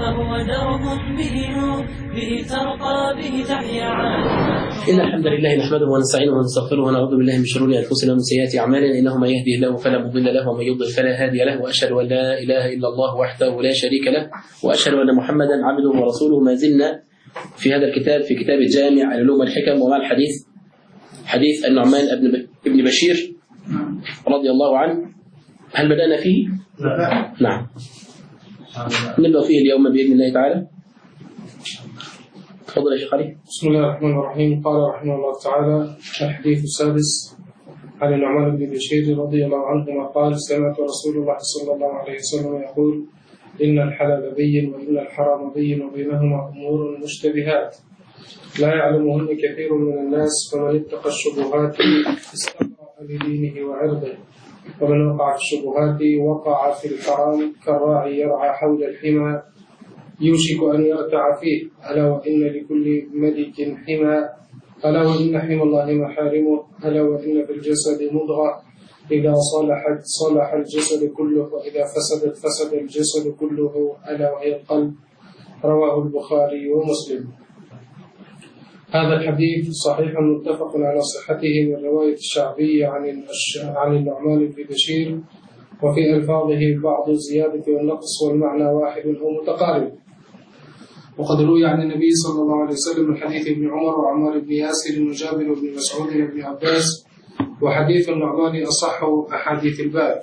فهو درب به نور، به ترقى، به تحيا عالما. إن الحمد لله نحمده ونستعينه ونستغفره ونعوذ بالله من شرور أنفسنا ومن سيئات أعمالنا، إنه من يهده الله فلا مضل له ومن يضلل فلا هادي له، وأشهد أن لا إله إلا الله وحده لا شريك له، وأشهد أن محمدا عبده ورسوله. ما زلنا في هذا الكتاب، في كتاب الجامع العلوم والحكم، ومع الحديث حديث النعمان ابن بشير رضي الله عنه. هل بدأنا فيه؟ نعم. نبدأ فيه اليوم بإذن الله تعالى. تفضل يا شيخ علي. بسم الله الرحمن الرحيم. قال رحمه الله تعالى: الحديث السادس عن النعمان بن بشير رضي الله عنهما قال: سمعت رسول الله صلى الله عليه وسلم يقول: إن الحلال بين وإن الحرام بين وبينهما أمور مشتبهات لا يعلمهن كثير من الناس، فمن اتقى الشبهات استبرأ لدينه وعرضه، ومن وقع في الشبهات وقع في الحرام كالراعي يرعى حول الحمى يوشك أن يرتع فيه. ألا وإن لكل ملك حمى، ألا وإن حمى الله محارمه، ألا وإن في الجسد مضغة إذا صلحت صلح الجسد كله، وإذا فسدت فسد الجسد كله، ألا وهي القلب. رواه البخاري ومسلم. هذا الحديث صحيح متفق على صحته من رواية الشعبي عن النعمان بن بشير، وفي ألفاظه بعض الزيادة والنقص، والمعنى واحد أو متقارب. وقد روي عن النبي صلى الله عليه وسلم من حديث ابن عمر وعمار بن ياسر وجابر بن مسعود وابن عباس، وحديث النعمان أصح أحاديث الباب.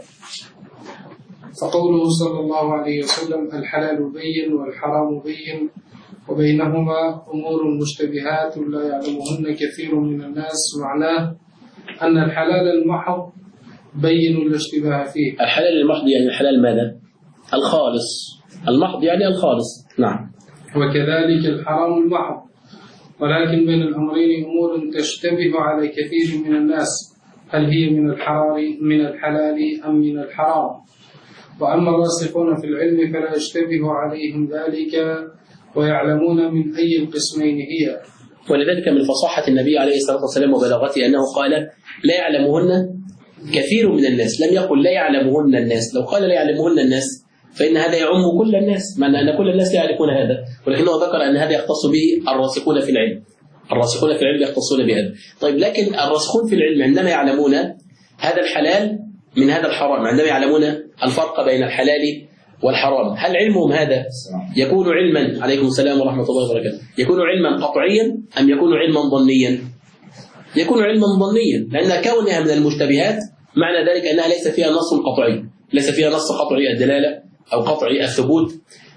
فقوله صلى الله عليه وسلم: الحلال بين والحرام بين وبينهما أمور مشتبهات لا يعلمهن كثير من الناس، معناه أن الحلال المحض بين لا اشتباه فيه. الحلال المحض يعني الحلال ماذا؟ الخالص. المحض يعني الخالص. نعم. وكذلك الحرام المحض، ولكن بين الأمرين أمور تشتبه على كثير من الناس، هل هي من الحلال أم من الحرام؟ وأما الراسخون في العلم فلا يشتبه عليهم ذلك، ويعلمون من أي القسمين هي. ولذلك من فصاحة النبي عليه الصلاة والسلام وبلاغته أنه قال: لا يعلمهن كثير من الناس، لم يقل لا يعلمهن الناس. لو قال لا يعلمهن الناس فإن هذا يعم كل الناس، مع أن كل الناس لا يعرفون هذا، ولكنه ذكر أن هذا يختص به الراسخون في العلم. الراسخون في العلم يختصون بهذا. طيب، لكن الراسخون في العلم عندما يعلمون هذا الحلال من هذا الحرام، عندما يعلمون الفرق بين الحلال والحرام، هل علمهم هذا يكون علما، عليكم السلام ورحمة الله وبركاته، يكون علما قطعيا أم يكون علما ظنيا؟ يكون علما ظنيا، لأن كونها من المشتبهات معنى ذلك أنها ليس فيها نص قطعي، ليس فيها نص قطعي الدلالة أو قطعي الثبوت.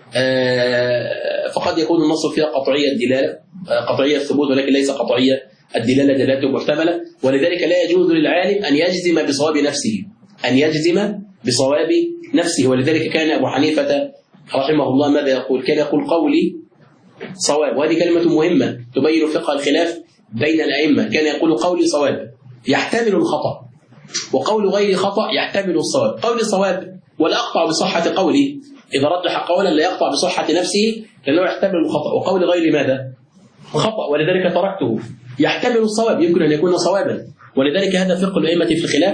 فقد يكون النص فيها قطعية الدلالة، قطعية الثبوت، ولكن ليس قطعية الدلالة، دلالته محتملة. ولذلك لا يجوز للعالم أن يجزم بصواب نفسه، أن يجزم بصواب نفسه. ولذلك كان أبو حنيفة رحمه الله ماذا يقول؟ كان يقول: قولي صواب. وهذه كلمة مهمة تبين فقه الخلاف بين الأئمة. كان يقول: قولي صواب يحتمل الخطأ، وقول غير خطأ يحتمل الصواب. قولي صواب ولا أقطع بصحة قولي، إذا رجح قولا لا يقطع بصحة نفسه لأنه يحتمل الخطأ، وقول غير ماذا؟ خطأ، ولذلك تركته. يحتمل الصواب، يمكن أن يكون صوابا. ولذلك هذا فقه الأئمة في الخلاف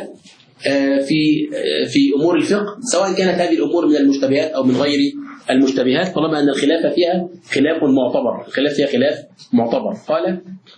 في أمور الفقه، سواء كانت هذه الأمور من المشتبهات أو من غير المشتبهات، طالما أن الخلاف فيها خلاف معتبر. الخلاف فيها خلاف معتبر. قال: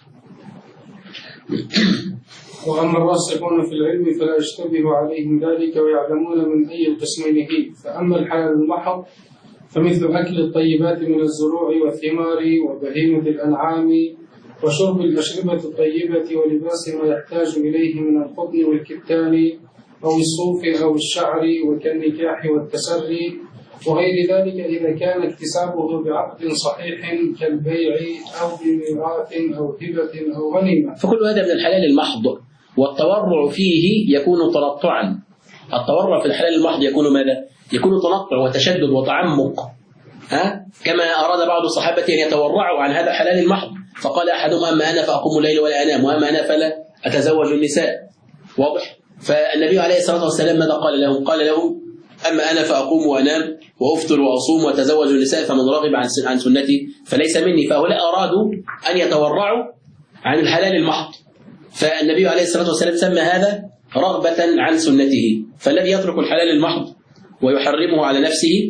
وأما الراسخون في العلم فلا يشتبه عليهم ذلك، ويعلمون من أي القسمين هي. فأما الحلال المحض فمثل أكل الطيبات من الزروع والثمار وبهيمة الأنعام، وشرب الأشربة الطيبة، ولباس ما يحتاج إليه من القطن والكتان أو الصوف أو الشعر، وكالنكاح والتسري وغير ذلك، إذا كان اكتسابه بعقد صحيح كالبيع أو بميراث أو هبة أو غنيمة. فكل هذا من الحلال المحض، والتورع فيه يكون تنطعا. التورع في الحلال المحض يكون ماذا؟ يكون تنطع وتشدد وتعمق، كما أراد بعض الصحابة أن يتورعوا عن هذا الحلال المحض، فقال أحدهم: أما أنا فأقوم الليل ولا أنام، وأما أنا فلا أتزوج النساء. واضح؟ فالنبي عليه الصلاة والسلام ماذا قال لهم؟ قال لهم: أما أنا فأقوم وأنام وأفطر وأصوم وأتزوج النساء، فمن رغب عن سنتي فليس مني. فهؤلاء أرادوا أن يتورعوا عن الحلال المحض، فالنبي عليه الصلاة والسلام سمى هذا رغبة عن سنته. فالذي يترك الحلال المحض ويحرمه على نفسه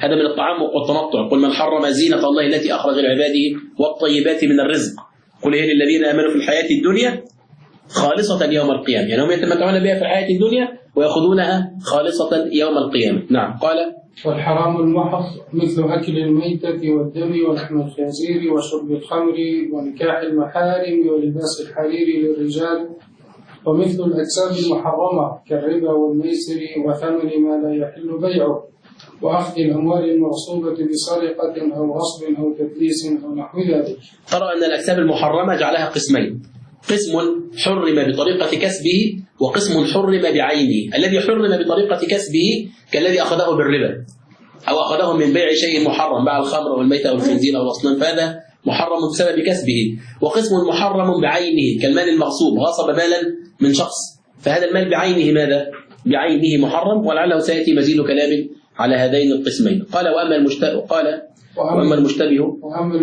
هذا من التعمق والتنطع. قل من حرم زينة الله التي أخرج لعباده والطيبات من الرزق قل هي للذين آمنوا في الحياة الدنيا خالصة يوم القيامة. يعني هم يتمتعون بها في الحياة الدنيا ويأخذونها خالصة يوم القيامة. نعم. قال والحرام المحض مثل أكل الميتة والدم ولحم الخنزير وشرب الخمر ونكاح المحارم ولباس الحرير للرجال، ومثل الأجسام المحرمة كالربا والميسر وثمن ما لا يحل بيعه، وأخذ الأموال المغصوبة بسرقة أو غصب أو تدليس أو نحو ذلك. ترى أن الأجسام المحرمة جعلها قسمين: قسم حرم بطريقة كسبه، وقسم حرم بعينه. الذي حرم بطريقة كسبه كالذي أخذه بالربا أو أخذه من بيع شيء محرم، باع الخمر والميتة والخنزير أو الأصنام، فهذا محرم بسبب كسبه. وقسم محرم بعينه كالمال المغصوب، غصب مالا من شخص، فهذا المال بعينه ماذا؟ بعينه محرم، ولعله سيأتي مزيد كلام على هذين القسمين. قال وأما المشتبه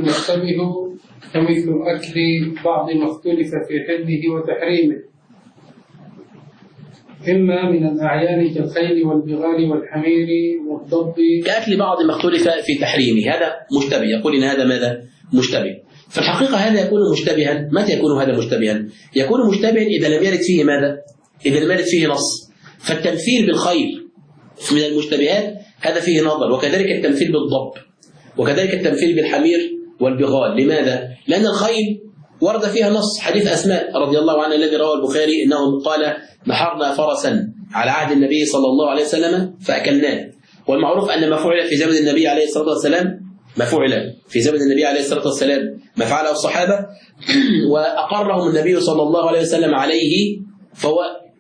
فمثل أكل بعض ما اختلف في حله وتحريمه، إما من الأعيان كالخيل والبغال والحمير والضب، كأكل بعض ما اختلف في تحريمه. هذا مشتبه، يقول إن هذا ماذا؟ مشتبه. في الحقيقة هذا يكون مشتبها. متى يكون هذا مشتبها؟ يكون مشتبها إذا لم يرد فيه ماذا؟ إذا لم يرد فيه نص. فالتمثيل بالخيل من المشتبهات هذا فيه نظر، وكذلك التمثيل بالضب، وكذلك التمثيل بالحمير والبغال. لماذا؟ لأن الخيل ورد فيها نص، حديث أسماء رضي الله عنها الذي رواه البخاري إنه قال نحرنا فرسا على عهد النبي صلى الله عليه وسلم فأكلناه. والمعروف أن ما فعل في زمن النبي عليه الصلاة والسلام ما فعله الصحابة وأقرهم النبي صلى الله عليه وسلم عليه، فهو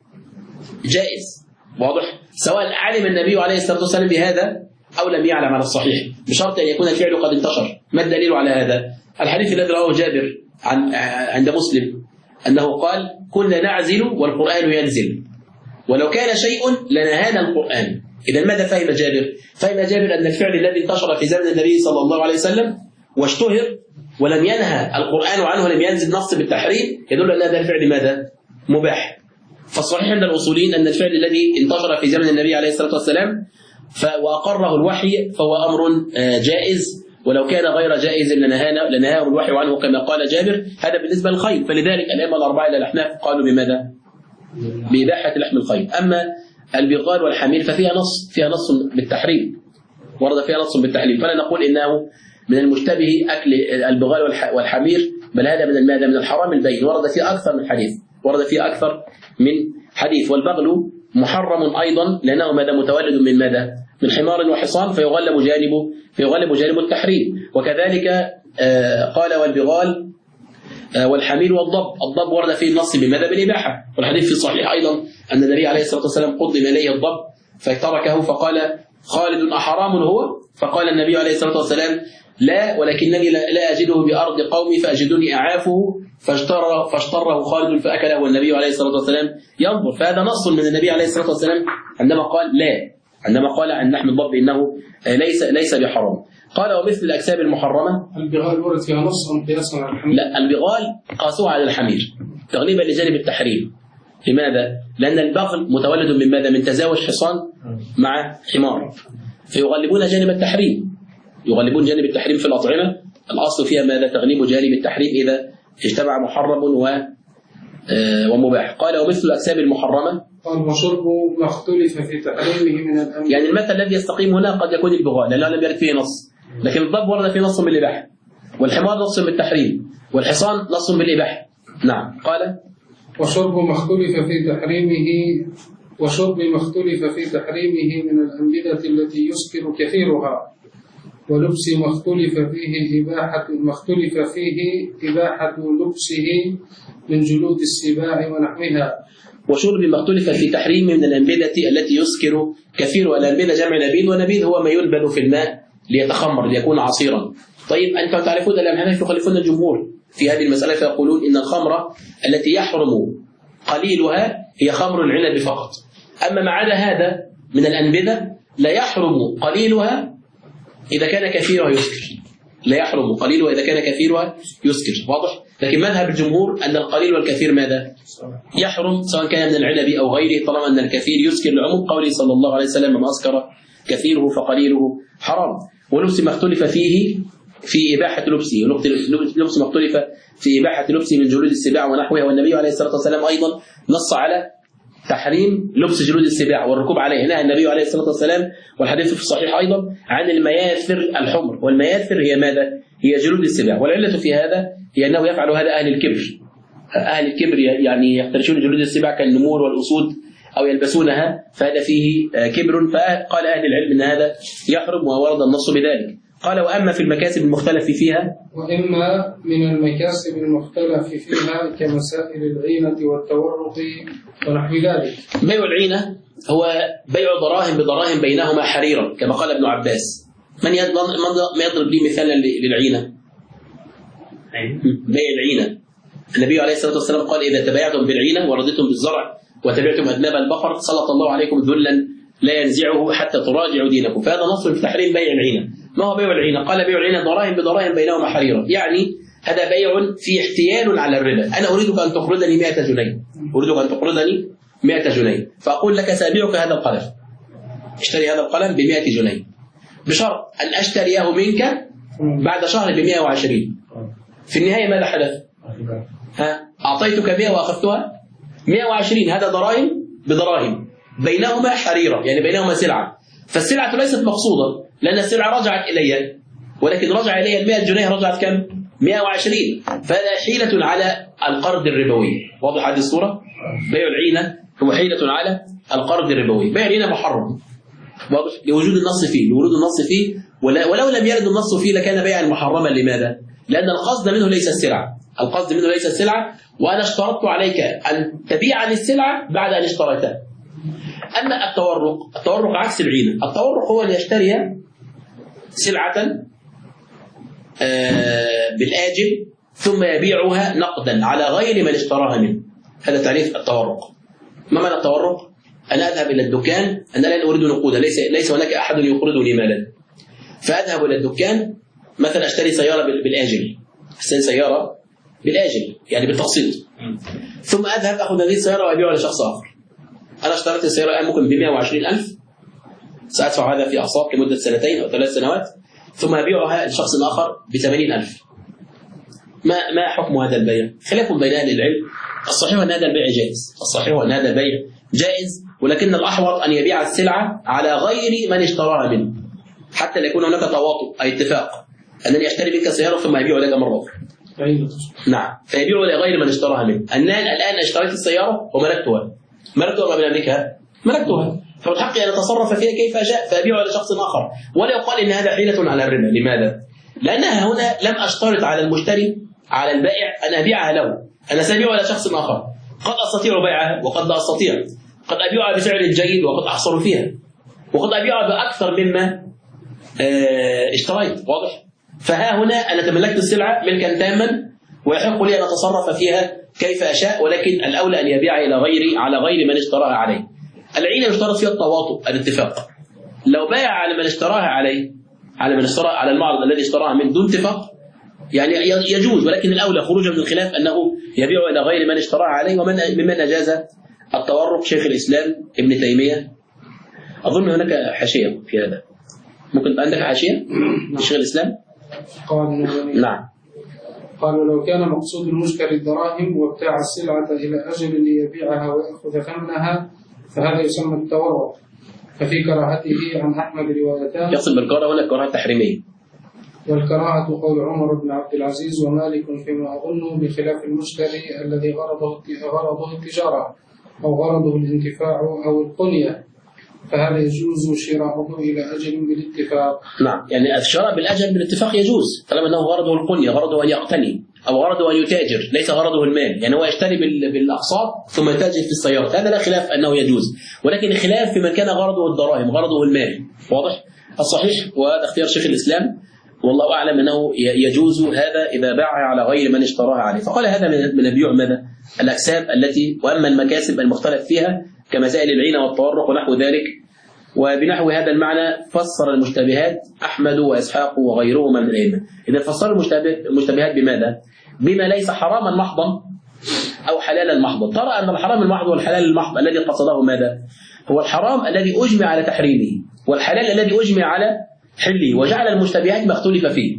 جائز. واضح؟ سواء علم النبي عليه الصلاة والسلام بهذا أو لم يعلم على الصحيح، بشرط أن يكون الفعل قد انتشر. ما الدليل على هذا؟ الحديث الذي رواه جابر عند مسلم أنه قال كنا نعزل والقرآن ينزل، ولو كان شيء لنهانا القرآن. إذا ماذا فهم جابر؟ فهم جابر أن الفعل الذي انتشر في زمن النبي صلى الله عليه وسلم واشتهر ولم ينهى القرآن عنه ولم ينزل نص بالتحريم يدل أن هذا الفعل ماذا؟ مباح. فالصحيح عند الأصوليين أن الفعل الذي انتشر في زمن النبي عليه الصلاة والسلام وأقره الوحي فهو أمر جائز، ولو كان غير جائز لنهاه الوحي عنه كما قال جابر. هذا بالنسبة للخيل. فلذلك الأئمة الأربعة إلى الأحناف قالوا بماذا؟ بإباحة لحم الخيل. أما البغال والحمير ففيها نص بالتحريم، ورد فيها نص بالتحريم، فلا نقول إنه من المشتبه أكل البغال والحمير، بل هذا من الحرام البين، ورد فيه أكثر من حديث. والبغل محرم أيضا لأنه ماذا؟ متولد من ماذا؟ من حمار وحصان، فيغلب جانب التحريم. وكذلك قال والبغال والحمير والضب. الضب ورد فيه النص بماذا؟ بالإباحة. والحديث في الصحيح أيضا أن النبي عليه الصلاة والسلام قدم إليه الضب فتركه فقال خالد أحرام هو؟ فقال النبي عليه الصلاة والسلام لا، ولكنني لا أجده بأرض قومي فأجدني أعافه، فاشتره خالد فأكله والنبي عليه الصلاة والسلام ينظر. فهذا نص من النبي عليه الصلاة والسلام عندما قال عن لحم الضب إنه ليس بحرام. قال ومثل الأجسام المحرمة. البغال ورد فيها نص أم قياسا على الحمير؟ لا، البغال قاسوها على الحمير تغليبا لجانب التحريم. لماذا؟ لأن البغل متولد من ماذا؟ من تزاوج حصان مع حمار، فيغلبون جانب التحريم، يغلبون جانب التحريم في الأطعمة. الأصل فيها ماذا؟ تغليب جانب التحريم إذا اجتمع محرم ومباح. قال ومثل الأجسام المحرمة. قال وشرب ما اختلف في تحريمه من الأمر. يعني المثل الذي يستقيم هنا قد يكون البغال لأنه لم يرد فيه نص، لكن الضب ورد فيه نص بالإباحة، والحمار نص بالتحريم، والحصان نص بالإباحة. نعم. قال وشرب ما اختلف في تحريمه من الأنبذة التي يسكر كثيرها، ولبس ما اختلف فيه إباحة لبسه من جلود السباع ونحوها. وشرب ما اختلف في تحريمه من الأنبذة التي يسكر كثيرها. الأنبذة جمع نبيذ، ونبيذ هو ما يلبن في الماء ليتخمر ليكون عصيرا. طيب أنتم تعرفون الأحناف يخالفون الجمهور في هذه المسألة، فيقولون إن الخمر التي يحرم قليلها هي خمر العنب فقط، أما ما عدا هذا من الأنبذة لا يحرم قليلها إذا كان كثيرها يسكر، لا يحرم قليلها إذا كان كثيرها يسكر. واضح؟ لكن مذهب الجمهور أن القليل والكثير ماذا؟ يحرم، سواء كان من العنب أو غيره، طالما أن الكثير يسكر، لعموم قوله صلى الله عليه وسلم ما أسكر كثيره فقليله حرام. ولبس ما اختلف فيه في إباحة لبسه، لبس ما اختلف في إباحة لبسه من جلود السباع ونحوها. والنبي عليه الصلاة والسلام أيضا نص على تحريم لبس جلود السباع والركوب عليه. نهى النبي عليه الصلاة والسلام، والحديث في الصحيح أيضا، عن المياثر الحمر. والمياثر هي ماذا؟ هي جلود السباع. والعلة في هذا هي أنه يفعل هذا أهل الكبر. أهل الكبر يعني يفترشون جلود السباع كالنمور والأسود أو يلبسونها، فهذا فيه كبر. فقال أهل العلم أن هذا يحرم، وورد النص بذلك. قال: وأما في المكاسب المختلف فيها، وإما من المكاسب المختلف فيها كمسائل العينة والتورق ونحو ذلك. بيع العينة هو بيع دراهم بدراهم بينهما حريرا، كما قال ابن عباس. من يضرب لي مثالا للعينة؟ بيع العينة. النبي عليه الصلاة والسلام قال: إذا تبايعتم بالعينة ورضيتم بالزرع وتبعتم أذناب البقر سلط الله عليكم ذلا لا ينزعه حتى تراجعوا دينكم. فهذا نص في تحريم بيع العينة. ما هو بيع العينة؟ قال: بيع العينة دراهم بدراهم بينهما حريرا، يعني هذا بيع في احتيال على الربا. أنا أريدك أن تقرضني 100 جنيه، أريدك أن تقرضني 100 جنيه، فأقول لك: سأبيعك هذا القلم، اشتري هذا القلم ب100 جنيه، بشرط أن أشتريه منك بعد شهر ب120. في النهاية ماذا حدث؟ أعطيتك 100 وأخذتها 120. هذا دراهم بدراهم بينهما حريرة، يعني بينهما سلعة. فالسلعة ليست مقصودة، لأن السلعة رجعت إلي، ولكن رجع إلي 100 جنيه رجعت كم؟ 120. فهذا حيلة على القرض الربوي. واضح هذه الصورة؟ بيع العينة هو حيلة على القرض الربوي. بيع العينة محرم، واضح، لوجود النص فيه، لورود النص فيه. ولو لم يرد النص فيه لكان بيعا محرما. لماذا؟ لأن القصد منه ليس السلعة، القصد منه ليس السلعة، وأنا اشترطت عليك أن تبيعني السلعة بعد أن اشتريتها. أما التورق عكس العينة. التورق هو أن يشتري سلعة بالآجل ثم يبيعها نقدا على غير من اشتراها منه. هذا تعريف التورق. ما معنى التورق؟ أنا أذهب إلى الدكان، أنا لا أريد نقودا، ليس هناك أحد يقرضني مالا، فأذهب إلى الدكان مثلا أشتري سيارة بالآجل، أشتري سيارة بالآجل يعني بالتقسيط، ثم أذهب أخذ هذه السيارة وأبيعها لشخص آخر. أنا اشتريت السيارة الآن ممكن ب120,000، سأدفع هذا في أقساط لمدة 2 أو 3 سنوات، ثم أبيعها لشخص آخر ب80,000. ما حكم هذا البيع؟ خلاف بين أهل العلم. الصحيح أن هذا البيع جائز، الصحيح أن هذا البيع جائز، ولكن الأحوط أن يبيع السلعة على غير من اشتراها منه، حتى لا يكون هناك تواطؤ أي اتفاق أنني أشتري منك سيارة ثم أبيع لك مرة أخرى. نعم، فيبيع لغير من اشتراها منه. الآن اشتريت السيارة وملكتها، ملكتها قبل أملكها، ملكتها، فمن حقي أن أتصرف فيها كيف أشاء فأبيعها لشخص آخر، ولا يقال إن هذا حيلة على الربا. لماذا؟ لأنها هنا لم أشترط على المشتري على البائع أن أبيعها له، أنا سأبيعها لشخص آخر. قد أستطيع بيعها وقد لا أستطيع، قد أبيعها بسعر جيد وقد أحصل فيها، وقد أبيعها بأكثر مما اشتريت. واضح؟ فها هنا أنا تملكت السلعة ملكا تاما ويحق لي أن أتصرف فيها كيف أشاء، ولكن الأولى أن يبيع على غير من اشتراها عليه. العينة يشترط فيها التواطؤ، الاتفاق. لو بايع على من اشتراها عليه، على المعرض الذي اشتراها من دون اتفاق، يعني يجوز، ولكن الأولى خروجا من الخلاف أنه يبيع إلى غير من اشتراها عليه. ومن ممن أجاز التورق شيخ الإسلام ابن تيمية. أظن هناك حاشية في هذا، ممكن عندك حاشية شيخ الإسلام؟ نعم. قالوا: لو كان مقصود المشتري الدراهم وابتاع السلعة إلى أجل ليبيعها ويأخذ ثمنها فهذا يسمى التورق. ففي كراهته عن أحمد روايتان. يقصد بالكراهة هنا الكراهة التحريمية. والكراهة قول عمر بن عبد العزيز ومالك فيما أظن، بخلاف المشتري الذي غرضه التجارة أو غرضه الانتفاع أو القنية، فهذا يجوز شراؤه إلى أجل بالاتفاق. نعم، يعني الشراء بالأجل بالاتفاق يجوز طالما أنه غرضه القنية، غرضه أن يقتني أو غرضه أن يتاجر، ليس غرضه المال. يعني هو يشتري بالأقساط ثم يتاجر في السيارات، هذا لا خلاف أنه يجوز، ولكن الخلاف في من كان غرضه الدراهم، غرضه المال. واضح؟ الصحيح وهذا اختيار شيخ الإسلام والله أعلم أنه يجوز هذا إذا باعها على غير من اشتراها عليه. فقال هذا من البيوع ماذا؟ الأكساب التي، وأما المكاسب المختلف فيها كمسائل العينة والتورق ونحو ذلك. وبنحو هذا المعنى فسر المشتبهات أحمد وإسحاق وغيرهما من الأئمة. إذا فسر المشتبهات بماذا؟ بما ليس حراما محضا أو حلالا محضا. ترى أن الحرام المحض والحلال المحض الذي قصده ماذا؟ هو الحرام الذي أجمع على تحريمه، والحلال الذي أجمع على حله، وجعل المشتبهات ما اختلف فيه.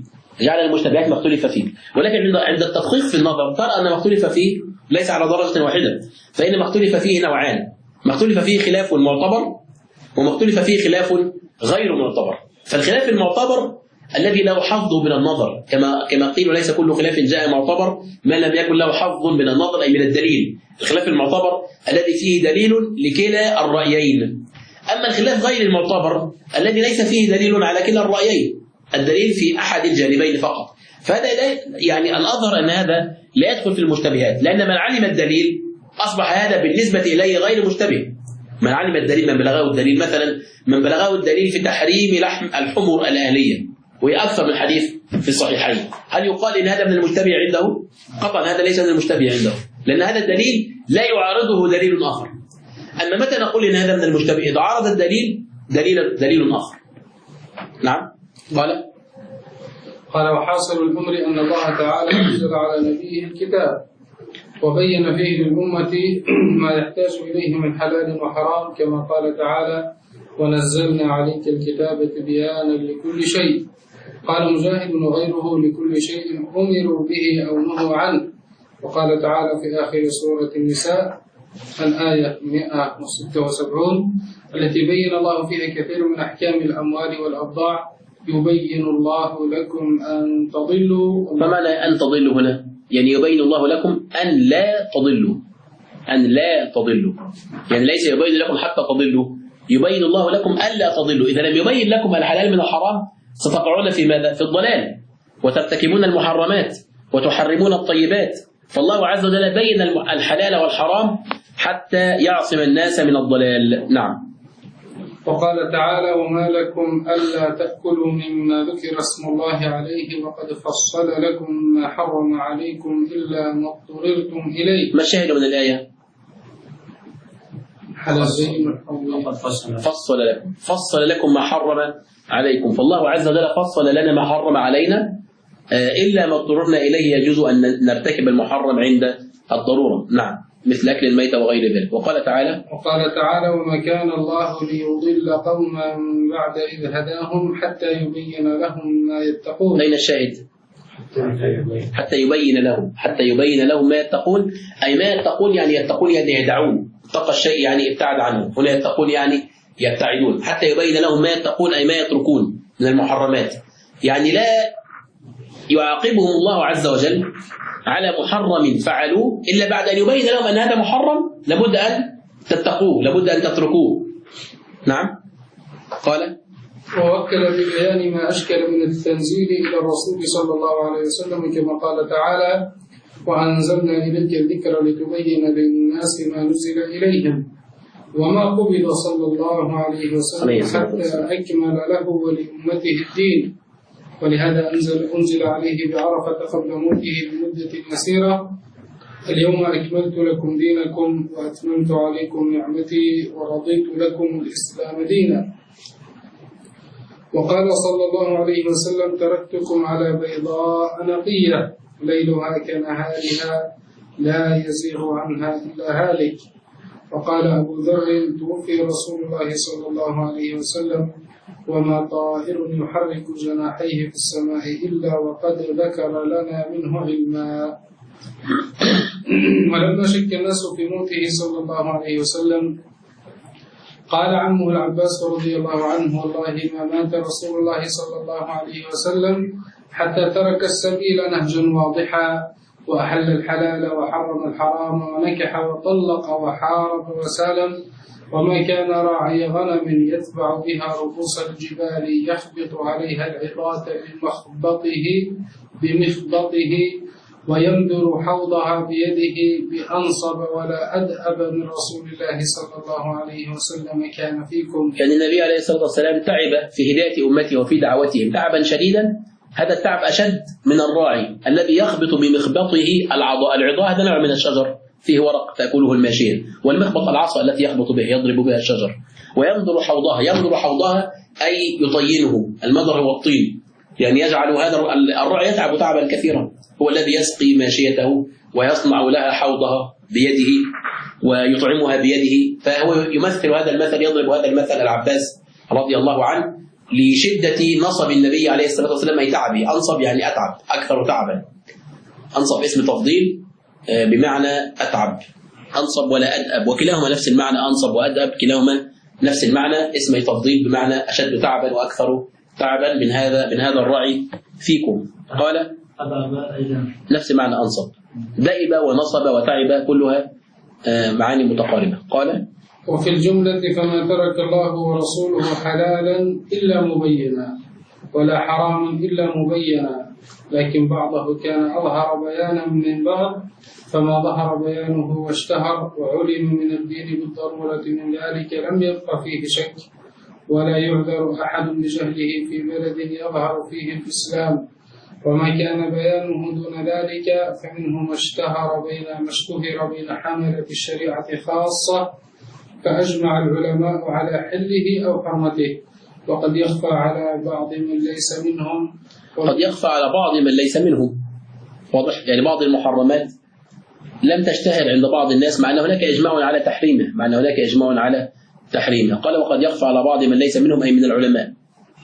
ولكن عند التدقيق في النظر ترى أن ما اختلف فيه ليس على درجة واحدة، فإن ما اختلف فيه نوعان: ما اختلف فيه خلاف معتبر، وما اختلف فيه خلاف غير معتبر. فالخلاف المعتبر الذي له حظ من النظر، كما قيل ليس كل خلاف جاء معتبر ما لم يكن له حظ من النظر أي من الدليل. الخلاف المعتبر الذي فيه دليل لكلا الرأيين. أما الخلاف غير المعتبر الذي ليس فيه دليل على كلا الرأيين، الدليل في أحد الجانبين فقط، فهذا يعني الأظهر أن هذا لا يدخل في المشتبهات، لأن من علم الدليل أصبح هذا بالنسبة إليه غير مشتبه. من علم الدليل، من بلغه الدليل، مثلا من بلغه الدليل في تحريم لحم الحمر الأهلية، وهي أكثر من حديث في الصحيحين، هل يقال إن هذا من المشتبه عنده؟ قطعا هذا ليس من المشتبه عنده، لأن هذا الدليل لا يعارضه دليل آخر. أما متى نقول إن هذا من المشتبه؟ إذا عارض الدليل دليل آخر. نعم. قال وحاصل الأمر أن الله تعالى أنزل على نبيه الكتاب وبين فيه للأمة ما يحتاج إليه من حلال وحرام، كما قال تعالى ونزلنا عليك الكتاب تبيانا لكل شيء. قال مجاهد وغيره لكل شيء أمروا به أو نهوا عنه. وقال تعالى في آخر سورة النساء الآية 176 التي بين الله فيها كثير من أحكام الأموال والأبضاع يبين الله لكم أن تضلوا. فما لا أن تضلوا هنا؟ يعني يبين الله لكم أن لا تضلوا، يعني ليس يبين لكم حتى تضلوا، يبين الله لكم ألا تضلوا. إذا لم يبين لكم الحلال من الحرام ستقعون في ماذا؟ في الضلال، وترتكبون المحرمات وتحرمون الطيبات. فالله عز وجل بين الحلال والحرام حتى يعصم الناس من الضلال. نعم. وقال تعالى وما لكم ألا تأكلوا مما ذكر اسم الله عليه وقد فصل لكم ما حرم عليكم إلا ما اضطررتم إليه. ما الشاهد من الآية؟ فصل لكم ما حرم عليكم. فالله عز وجل فصل لنا ما حرم علينا إلا ما اضطررنا إليه، يجوز أن نرتكب المحرم عند الضرورة. نعم، مثل أكل الميت وغير ذلك. وقال تعالى وما كان الله ليضل قوما بعد إذ هداهم حتى يبين لهم ما يتقون. أين الشاهد؟ حتى يبين لهم ما يتقون، أي ما يتقون يعني يتقون يعني يدعون، اتقى الشيء يعني ابتعد عنه، هنا يتقون يعني يبتعدون. حتى يبين لهم ما يتقون أي ما يتركون من المحرمات، يعني لا يعاقبهم الله عز وجل على محرم فعلوه إلا بعد أن يبين لهم أن هذا محرم لابد أن تتقوه، لابد أن تتركوه. نعم. قال ووكل ببيان ما أشكل من التنزيل إلى الرسول صلى الله عليه وسلم، كما قال تعالى وأنزلنا إليك الذكر لتبين للناس ما نزل إليهم. وما قبل صلى الله عليه وسلم حتى أكمل له ولأمته الدين، ولهذا أنزل عليه بعرفة قبل موته بمدة يسيرة اليوم أكملت لكم دينكم وأتممت عليكم نعمتي ورضيت لكم الإسلام دينا. وقال صلى الله عليه وسلم تركتكم على بيضاء نقية ليلها كنهارها لا يزيغ عنها إلا هالك. وقال أبو ذر توفي رسول الله صلى الله عليه وسلم وما طائر يحرك جناحيه في السماء إلا وقد ذكر لنا منه علما. ولما شك الناس في موته صلى الله عليه وسلم قال عمه العباس رضي الله عنه والله ما مات رسول الله صلى الله عليه وسلم حتى ترك السبيل نهجا واضحا وأحل الحلال وحرم الحرام ونكح وطلق وحارب وسالم، وما كان راعي غنم يتبع بها رؤوس الجبال يخبط عليها العظات بمخبطه ويمدر حوضها بيده بأنصب ولا أدأب من رسول الله صلى الله عليه وسلم كان فيكم. كان النبي عليه الصلاة والسلام تعب في هداية أمته وفي دعوتهم تعبا شديدا، هذا التعب أشد من الراعي الذي يخبط بمخبطه العضاء. هذا نوع من الشجر فيه ورق تأكله الماشية، والمخبط العصا التي يخبط بها يضرب بها الشجر. ويمدر حوضها أي يطينه، المدر هو الطين، يعني يجعل هذا الراعي يتعب تعبا كثيرا، هو الذي يسقي ماشيته ويصنع لها حوضها بيده ويطعمها بيده. فهو يمثل هذا المثل، يضرب هذا المثل العباس رضي الله عنه لشدة نصب النبي عليه الصلاة والسلام، أي تعبه. أنصب يعني أتعب، أكثر تعبا. أنصب اسم تفضيل بمعنى أتعب، أنصب ولا أدأب، وكلاهما نفس المعنى. أنصب وأدأب كلاهما نفس المعنى، اسم تفضيل بمعنى أشد تعبا وأكثر تعبا من هذا الراعي فيكم. قال نفس معنى أنصب، دأب ونصب وتعب كلها معاني متقاربة. قال وفي الجملة فما ترك الله ورسوله حلالا إلا مبينا ولا حراما إلا مبينا، لكن بعضه كان أظهر بيانا من بعض، فما ظهر بيانه واشتهر وعلم من الدين بالضرورة من ذلك لم يبق فيه شك، ولا يعذر أحد بجهله في بلد يظهر فيه الإسلام. وما كان بيانه دون ذلك فمنه ما اشتهر بين حملة الشريعة خاصة، فأجمع العلماء على حله أو حرمته، وقد يخفى على بعض من ليس منهم. قد يخفى على بعض من ليس منهم، واضح؟ يعني بعض المحرمات لم تشتهر عند بعض الناس، مع أن هناك إجماع على تحريمه. قال وقد يخفى على بعض من ليس منهم، أي من العلماء.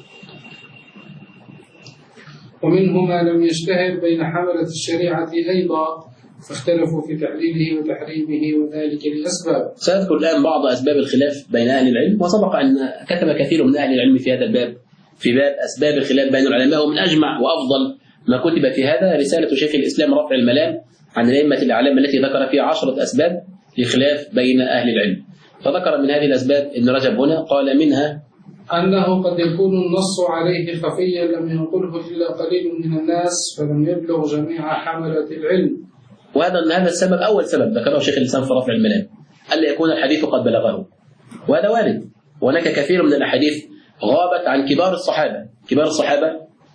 ومنهم ما لم يشتهر بين حملة الشريعة أيضا، فاختلفوا في تحليله وتحريمه، وذلك لأسباب. سأذكر الآن بعض أسباب الخلاف بين أهل العلم، وسبق أن كتب كثير من أهل العلم في هذا الباب، في باب أسباب الخلاف بين العلماء. ومن أجمع وأفضل ما كتب في هذا رسالة شيخ الإسلام رفع الملام عن الأئمة الأعلام، التي ذكر فيها 10 أسباب لخلاف بين أهل العلم. فذكر من هذه الأسباب ابن رجب هنا، قال منها أنه قد يكون النص عليه خفيا لم ينقله إلا قليل من الناس، فلم يبلغ جميع حملة العلم. وهذا السبب أول سبب ذكره شيخ الإسلام في رفع الملام، ألا يكون الحديث قد بلغه، وهذا وارد. وهناك كثير من الأحاديث غابت عن كبار الصحابة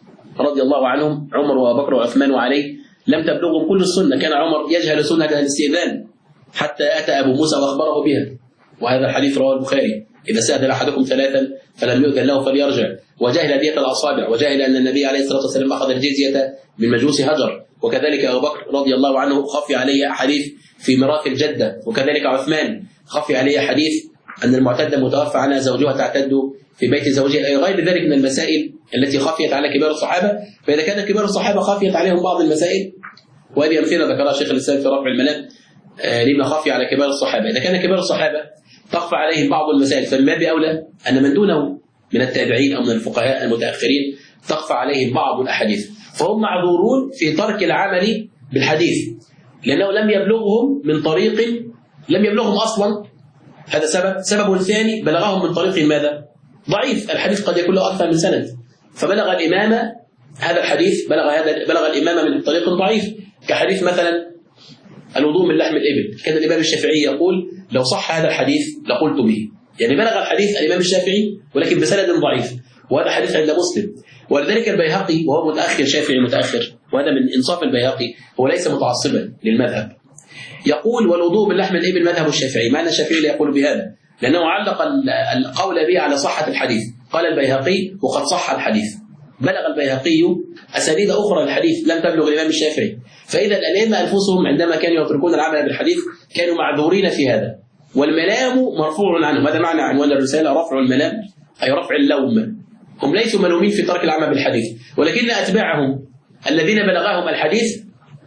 رضي الله عنهم، عمر وأبو بكر وعثمان وعلي، لم تبلغهم كل السنة. كان عمر يجهل سنة الاستئذان حتى أتى أبو موسى وأخبره بها، وهذا الحديث رواه البخاري: إذا استأذن أحدكم 3 فلم يؤذن له فليرجع. وجهل دية الأصابع، وجهل أن النبي عليه الصلاة والسلام أخذ الجزية من مجوس هجر. وكذلك أبو بكر رضي الله عنه خفي عليه أحاديث في ميراث الجدة. وكذلك عثمان خفي عليه حديث أن المعتدة متوفى عنها زوجها تعتد في بيت زوجها، أي غير ذلك من المسائل التي خفيت على كبار الصحابة. فإذا كان كبار الصحابة خفيت عليهم بعض المسائل، وهذه أمثلة ذكرها شيخ الإسلام في رفع الملام لما خفي على كبار الصحابة. إذا كان كبار الصحابة تخفى عليهم بعض المسائل، فمن باب أولى أن من دونه من التابعين أو من الفقهاء المتأخرين تخفى عليهم بعض الأحاديث، فهم معذورون في ترك العمل بالحديث، لأنه لم يبلغهم من طريق، لم يبلغهم أصلا. هذا سبب ثاني، بلغهم من طريق ماذا؟ ضعيف. الحديث قد يكون له أكثر من سند، فبلغ الإمام هذا الحديث، بلغ الإمام من طريق ضعيف، كحديث مثلا الوضوء من لحم الإبل. كان الإمام الشافعي يقول: لو صح هذا الحديث لقلت به. يعني بلغ الحديث الإمام الشافعي ولكن بسند ضعيف، وهذا حديث عند مسلم. ولذلك البيهقي وهو متأخر، شافعي متأخر، وهذا من إنصاف البيهقي، هو ليس متعصبا للمذهب، يقول: والوضوء من لحم الإبل مذهب الشافعي. معنى الشافعي لا يقول بهذا، لأنه علق القول به على صحة الحديث. قال البيهقي: وقد صح الحديث. بلغ البيهقي أسانيد أخرى للحديث لم تبلغ الإمام الشافعي. فإذا الأئمة أنفسهم عندما كانوا يتركون العمل بالحديث كانوا معذورين في هذا، والملام مرفوع عنهم. هذا معنى عنوان الرسالة: رفع الملام، أي رفع اللوم. هم ليسوا ملومين في ترك العمل بالحديث، ولكن أتباعهم الذين بلغهم الحديث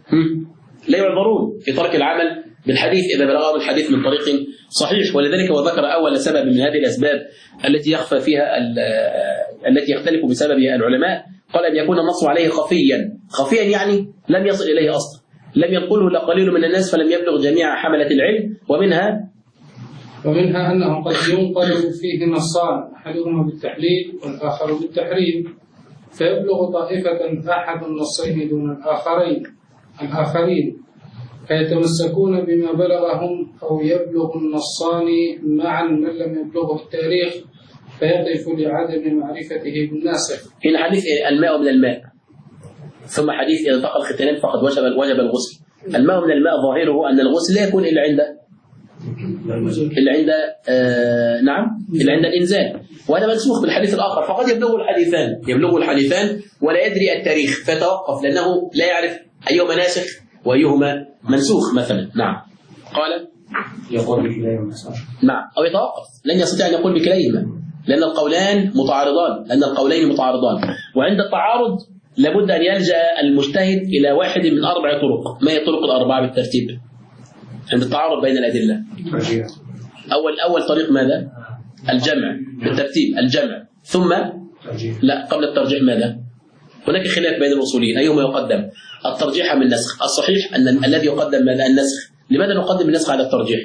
لا يعذرون في ترك العمل بالحديث إذا بلغهم الحديث من طريق صحيح. ولذلك وذكر أول سبب من هذه الأسباب التي يخفى فيها التي يختلف بسببها العلماء، قال: أن يكون النص عليه خفيا يعني لم يصل إليه أصلا، لم ينقله إلا قليل من الناس، فلم يبلغ جميع حملة العلم. ومنها أنه قد ينقل فيه نصان، أحدهما بالتحليل والآخر بالتحريم، فيبلغ طائفة أحد النصين دون الآخرين، فيتمسكون بما بلغهم، أو يبلغ النصان معا من لم يبلغه التاريخ، فيقف لعدم معرفته بالناسخ. هنا حديث الماء من الماء، ثم حديث إذا التقى الختانان فقد وجب الغسل. الماء من الماء ظاهره أن الغسل لا يكون إلا عند الإنزال، وهذا منسوخ بالحديث الآخر. فقد يبلغ الحديثان ولا يدري التاريخ، فيتوقف لأنه لا يعرف أيهما ناسخ وأيهما منسوخ مثلا. نعم. قال يقول بكليهما. نعم، أو يتوقف، لن يستطيع أن يقول بكليهما لأن القولين متعارضان، لأن القولين متعارضان. وعند التعارض لابد أن يلجأ المجتهد إلى واحد من 4 طرق. ما هي الطرق الأربعة بالترتيب عند التعارض بين الأدلة؟ أول طريق ماذا؟ الجمع بالترتيب، الجمع. ثم لا، قبل الترجيح ماذا؟ هناك خلاف بين الأصوليين أيهما يقدم، الترجيح أم النسخ؟ الصحيح أن الذي يقدم ماذا؟ النسخ. لماذا نقدم النسخ على الترجيح؟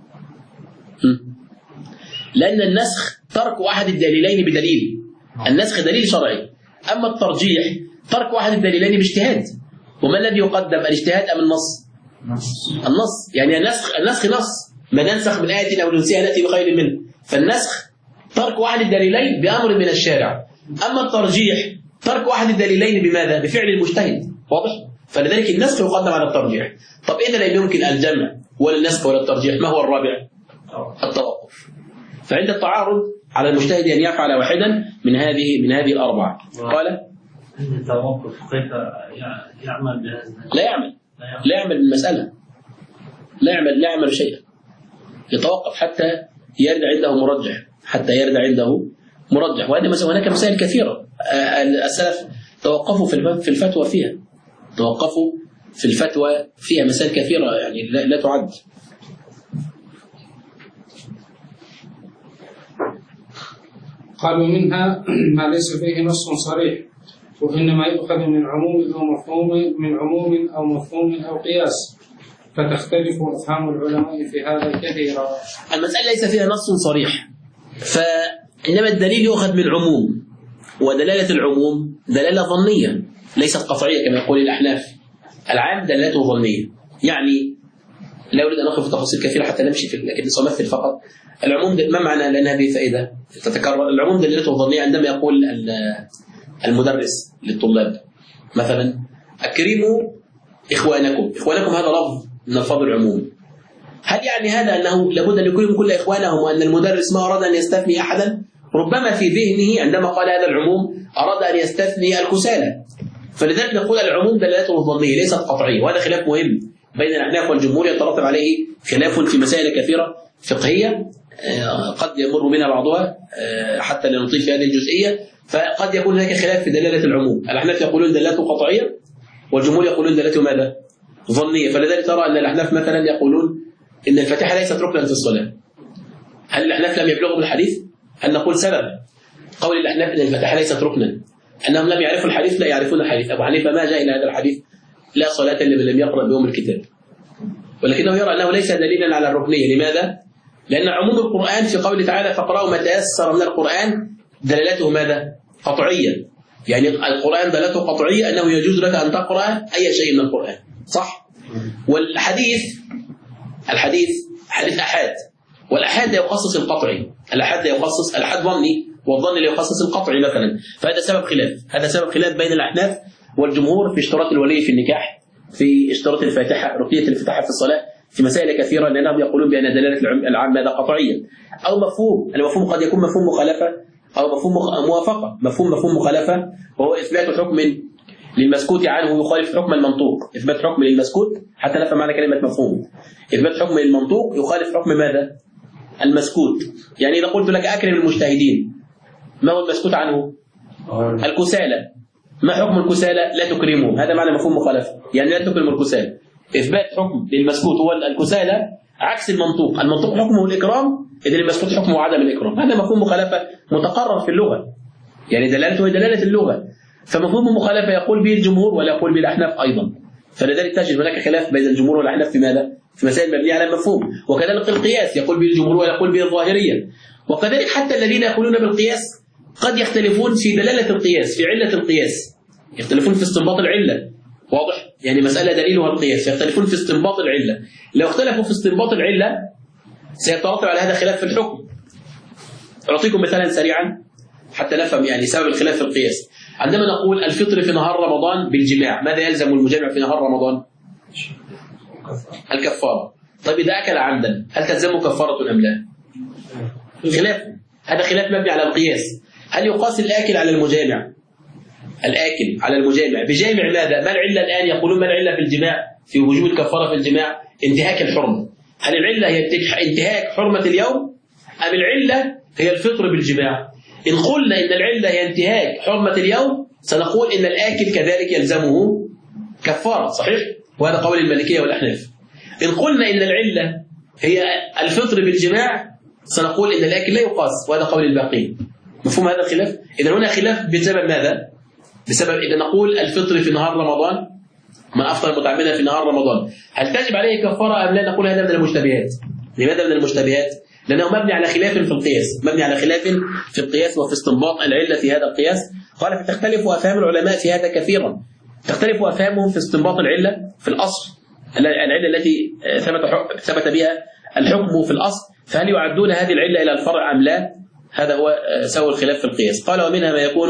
لأن النسخ ترك أحد الدليلين بدليل، النسخ دليل شرعي. أما الترجيح ترك أحد الدليلين باجتهاد. وما الذي يقدم، الاجتهاد أم النص؟ النص. يعني النسخ نص، ما ننسخ من آية أو ننسيها نأتي بخير منه. فالنسخ ترك أحد الدليلين بأمر من الشارع. أما الترجيح ترك أحد الدليلين بماذا؟ بفعل المجتهد. واضح؟ فلذلك النسخ يقدم على الترجيح. طب إذا لم يمكن الجمع ولا النسخ ولا الترجيح، ما هو الرابع؟ التوقف. فعند التعارض على المجتهد أن يفعل واحدا من هذه الأربعة. قال التوقف كيف يعمل بهذا؟ لا يعمل بالمسألة، لا يعمل شيئا، يتوقف حتى يرد عنده مرجح. وهذه هناك مسائل كثيرة السلف توقفوا في الفتوى فيها، مسائل كثيرة يعني لا تعد. قالوا منها ما ليس فيه نص صريح، وإنما يؤخذ من عموم أو مفهوم أو قياس، فتختلف أفهام العلماء في هذا كثيرا. المسألة ليس فيها نص صريح، فإنما الدليل يؤخذ من عموم، ودلالة العموم دلالة ظنية ليست قطعية كما يقول الأحناف. العام دلالته ظنية، يعني لا أريد أن أدخل في تفاصيل كثيرة حتى نمشي لكن سأمثل فقط. العموم ما معنى لأنها به فائدة تتكرر؟ العموم دلالته ظنية عندما يقول المدرس للطلاب مثلا أكرموا إخوانكم هذا لفظ من ألفاظ العموم. هل يعني هذا أنه لابد أن يكرموا كل إخوانهم وأن المدرس ما أراد أن يستثني أحدا؟ ربما في ذهنه عندما قال هذا العموم أراد أن يستثني الكسالى. فلذلك نقول العموم دلالته الظنية ليست قطعية، وهذا خلاف مهم بين الأحناف والجمهور يترتب عليه خلاف في مسائل كثيرة فقهية قد يمر بنا بعضها حتى لا نطيل في هذه الجزئية. فقد يكون هناك خلاف في دلالة العموم، الأحناف يقولون دلالته قطعية والجمهور يقولون دلالته ماذا؟ ظنية. فلذلك ترى أن الأحناف مثلا يقولون إن الفاتحة ليست ركنا في الصلاة. هل الأحناف لم يبلغوا بالحديث؟ هل نقول سبب قول الأحناف أن الفاتحة ليست ركنا أنهم لم يعرفوا الحديث؟ لا يعرفون الحديث. أبو حنيفة ما جاء إلى هذا الحديث لا صلاة لمن لم يقرأ بأم الكتاب، ولكنه يرى أنه ليس دليلا على الركنية. لماذا؟ لأن عموم القرآن في قوله تعالى فاقرأوا ما تيسر من القرآن دلالته ماذا؟ قطعية. يعني القرآن دلالته قطعية أنه يجوز لك أن تقرأ أي شيء من القرآن، صح؟ والحديث حديث أحاد، والأحاد لا يخصص القطعي، الأحاد لا يخصص، الأحاد ظني والظن لا يخصص القطعي مثلا. فهذا سبب خلاف بين الأحناف والجمهور في اشتراط الولي في النكاح، في اشتراط الفاتحة، ركنية الافتتاح في الصلاة، في مسائل كثيرة لأنهم يقولون بأن دلالة العام ماذا؟ قطعية أو مفهوم. المفهوم قد يكون مفهوم مخالفة أو مفهوم موافقة. مفهوم مخالفة وهو إثبات حكم للمسكوت عنه يخالف حكم المنطوق. إثبات حكم للمسكوت حتى نفهم معنى كلمة مفهوم. إثبات حكم للمنطوق يخالف حكم ماذا؟ المسكوت. يعني إذا قلت لك أكرم المجتهدين، ما هو المسكوت عنه؟ الكسالى. ما حكم الكسالى؟ لا تكرمهم. هذا معنى مفهوم مخالفة، يعني لا تكرم الكسالى. إثبات حكم للمسكوت هو الكسالى عكس المنطوق. المنطوق حكمه الإكرام، إذن المسكوت حكمه عدم الإكرام. هذا مفهوم مخالفة متقرر في اللغة، يعني دلالته هي دلالة اللغة. فمفهوم المخالفة يقول به الجمهور ولا يقول به الأحناف أيضا. فلذلك تجد هناك خلاف بين الجمهور والأحناف في ماذا؟ في مسائل مبنية على المفهوم. وكذلك القياس يقول به الجمهور ولا يقول به الظاهرية. وكذلك حتى الذين يقولون بالقياس قد يختلفون في دلالة القياس، في علة القياس، يختلفون في استنباط العلة. واضح؟ يعني مسألة دليلها القياس، يختلفون في استنباط العلة. لو اختلفوا في استنباط العلة سيترتب على هذا خلاف في الحكم. أعطيكم مثالا سريعا حتى نفهم يعني سبب الخلاف في القياس. عندما نقول الفطر في نهار رمضان بالجماع، ماذا يلزم المجامع في نهار رمضان؟ الكفارة. طيب إذا أكل عمدا هل تلزمه كفارة أم لا؟ خلاف. هذا خلاف مبني على القياس. هل يقاس الآكل على المجامع؟ الآكل على المجامع بجامع ماذا؟ ما العلة الآن؟ يقولون ما العلة في الجماع في وجود الكفارة في الجماع؟ انتهاك الحرمة. هل العلة هي انتهاك حرمة اليوم أم العلة هي الفطر بالجماع؟ إن قلنا إن العلة هي انتهاك حرمة اليوم سنقول إن الآكل كذلك يلزمه كفارة، صحيح؟ وهذا قول المالكية والأحناف. إن قلنا إن العلة هي الفطر بالجماع سنقول إن الآكل لا يقاس، وهذا قول الباقين. مفهوم هذا الخلاف؟ إذا هنا خلاف بسبب ماذا؟ بسبب إذا نقول الفطر في نهار رمضان، من أفطر متعمدا في نهار رمضان هل تجب عليه كفارة أم لا؟ نقول هذا من المشتبهات. لماذا من المشتبهات؟ لأنه مبني على خلاف في القياس، مبني على خلاف في القياس وفي استنباط العلة في هذا القياس. قال فتختلف أفهام العلماء في هذا كثيرا، تختلف أفهامهم في استنباط العلة في الأصل، العلة التي ثبت بها الحكم في الأصل، فهل يعدون هذه العلة إلى الفرع أم لا؟ هذا هو سوى الخلاف في القياس. قال ومنها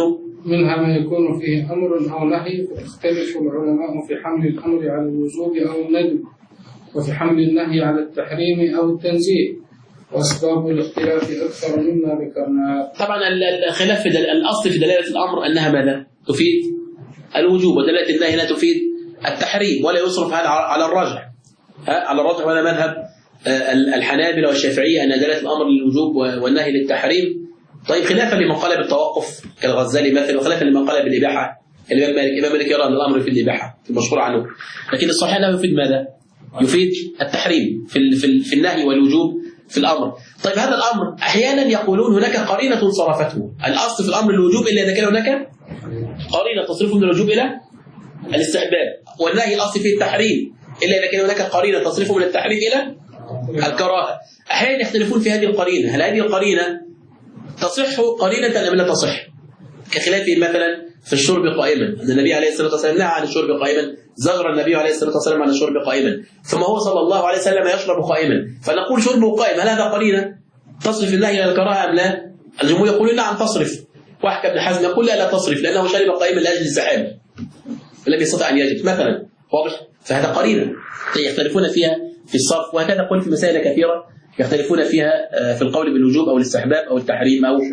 ما يكون فيه أمر أو نهي، فتختلف العلماء في حمل الأمر على الوجوب أو الندب، وفي حمل النهي على التحريم أو التنزيه، وأسباب الاختلاف أكثر مما ذكرنا. طبعا الخلاف في الأصل في دلالة الأمر أنها ماذا؟ تفيد الوجوب، ودلالة النهي هنا تفيد التحريم، ولا يصرف هذا على الراجح. على الراجح ولا مذهب الحنابلة والشافعية أن دلالة الأمر للوجوب والنهي للتحريم. طيب خلافا لمن قال بالتوقف كالغزالي مثلا، وخلافا لمن قال بالإباحة الإمام مالك يرى أن الأمر في الإباحة المشهور عنه، لكن الصحيح أنه يفيد ماذا؟ يفيد التحريم في النهي والوجوب في الأمر. طيب هذا الأمر أحيانا يقولون هناك قرينة صرفته، الأصل في الأمر الوجوب إلا إذا كان هناك قرينة تصرفه من الوجوب إلى الاستحباب، والنهي الأصل فيه التحريم إلا إذا كان هناك قرينة تصرفه من التحريم إلى الكراهة. أحيانا يختلفون في هذه القرينة، هل هذه القرينة تصح قرينة أم لا تصح؟ كخلافه مثلا في الشرب قائما، أن النبي عليه الصلاة والسلام نهى عن الشرب قائما، زجر النبي عليه الصلاة والسلام عن الشرب قائما، ثم هو صلى الله عليه وسلم يشرب قائما، فنقول شربه قائم، هل هذا قرينة تصرف النهي إلى الكراهة أم لا؟ الجمهور يقولون نعم تصرف، وحكى ابن حزم يقول لا تصرف لأنه شرب قائما لأجل الزحام لم يستطع أن يجد مثلا، واضح؟ فهذا قرينة يختلفون فيها في الصرف، وهكذا قلت في مسائل كثيرة يختلفون فيها في القول بالوجوب أو الاستحباب أو التحريم أو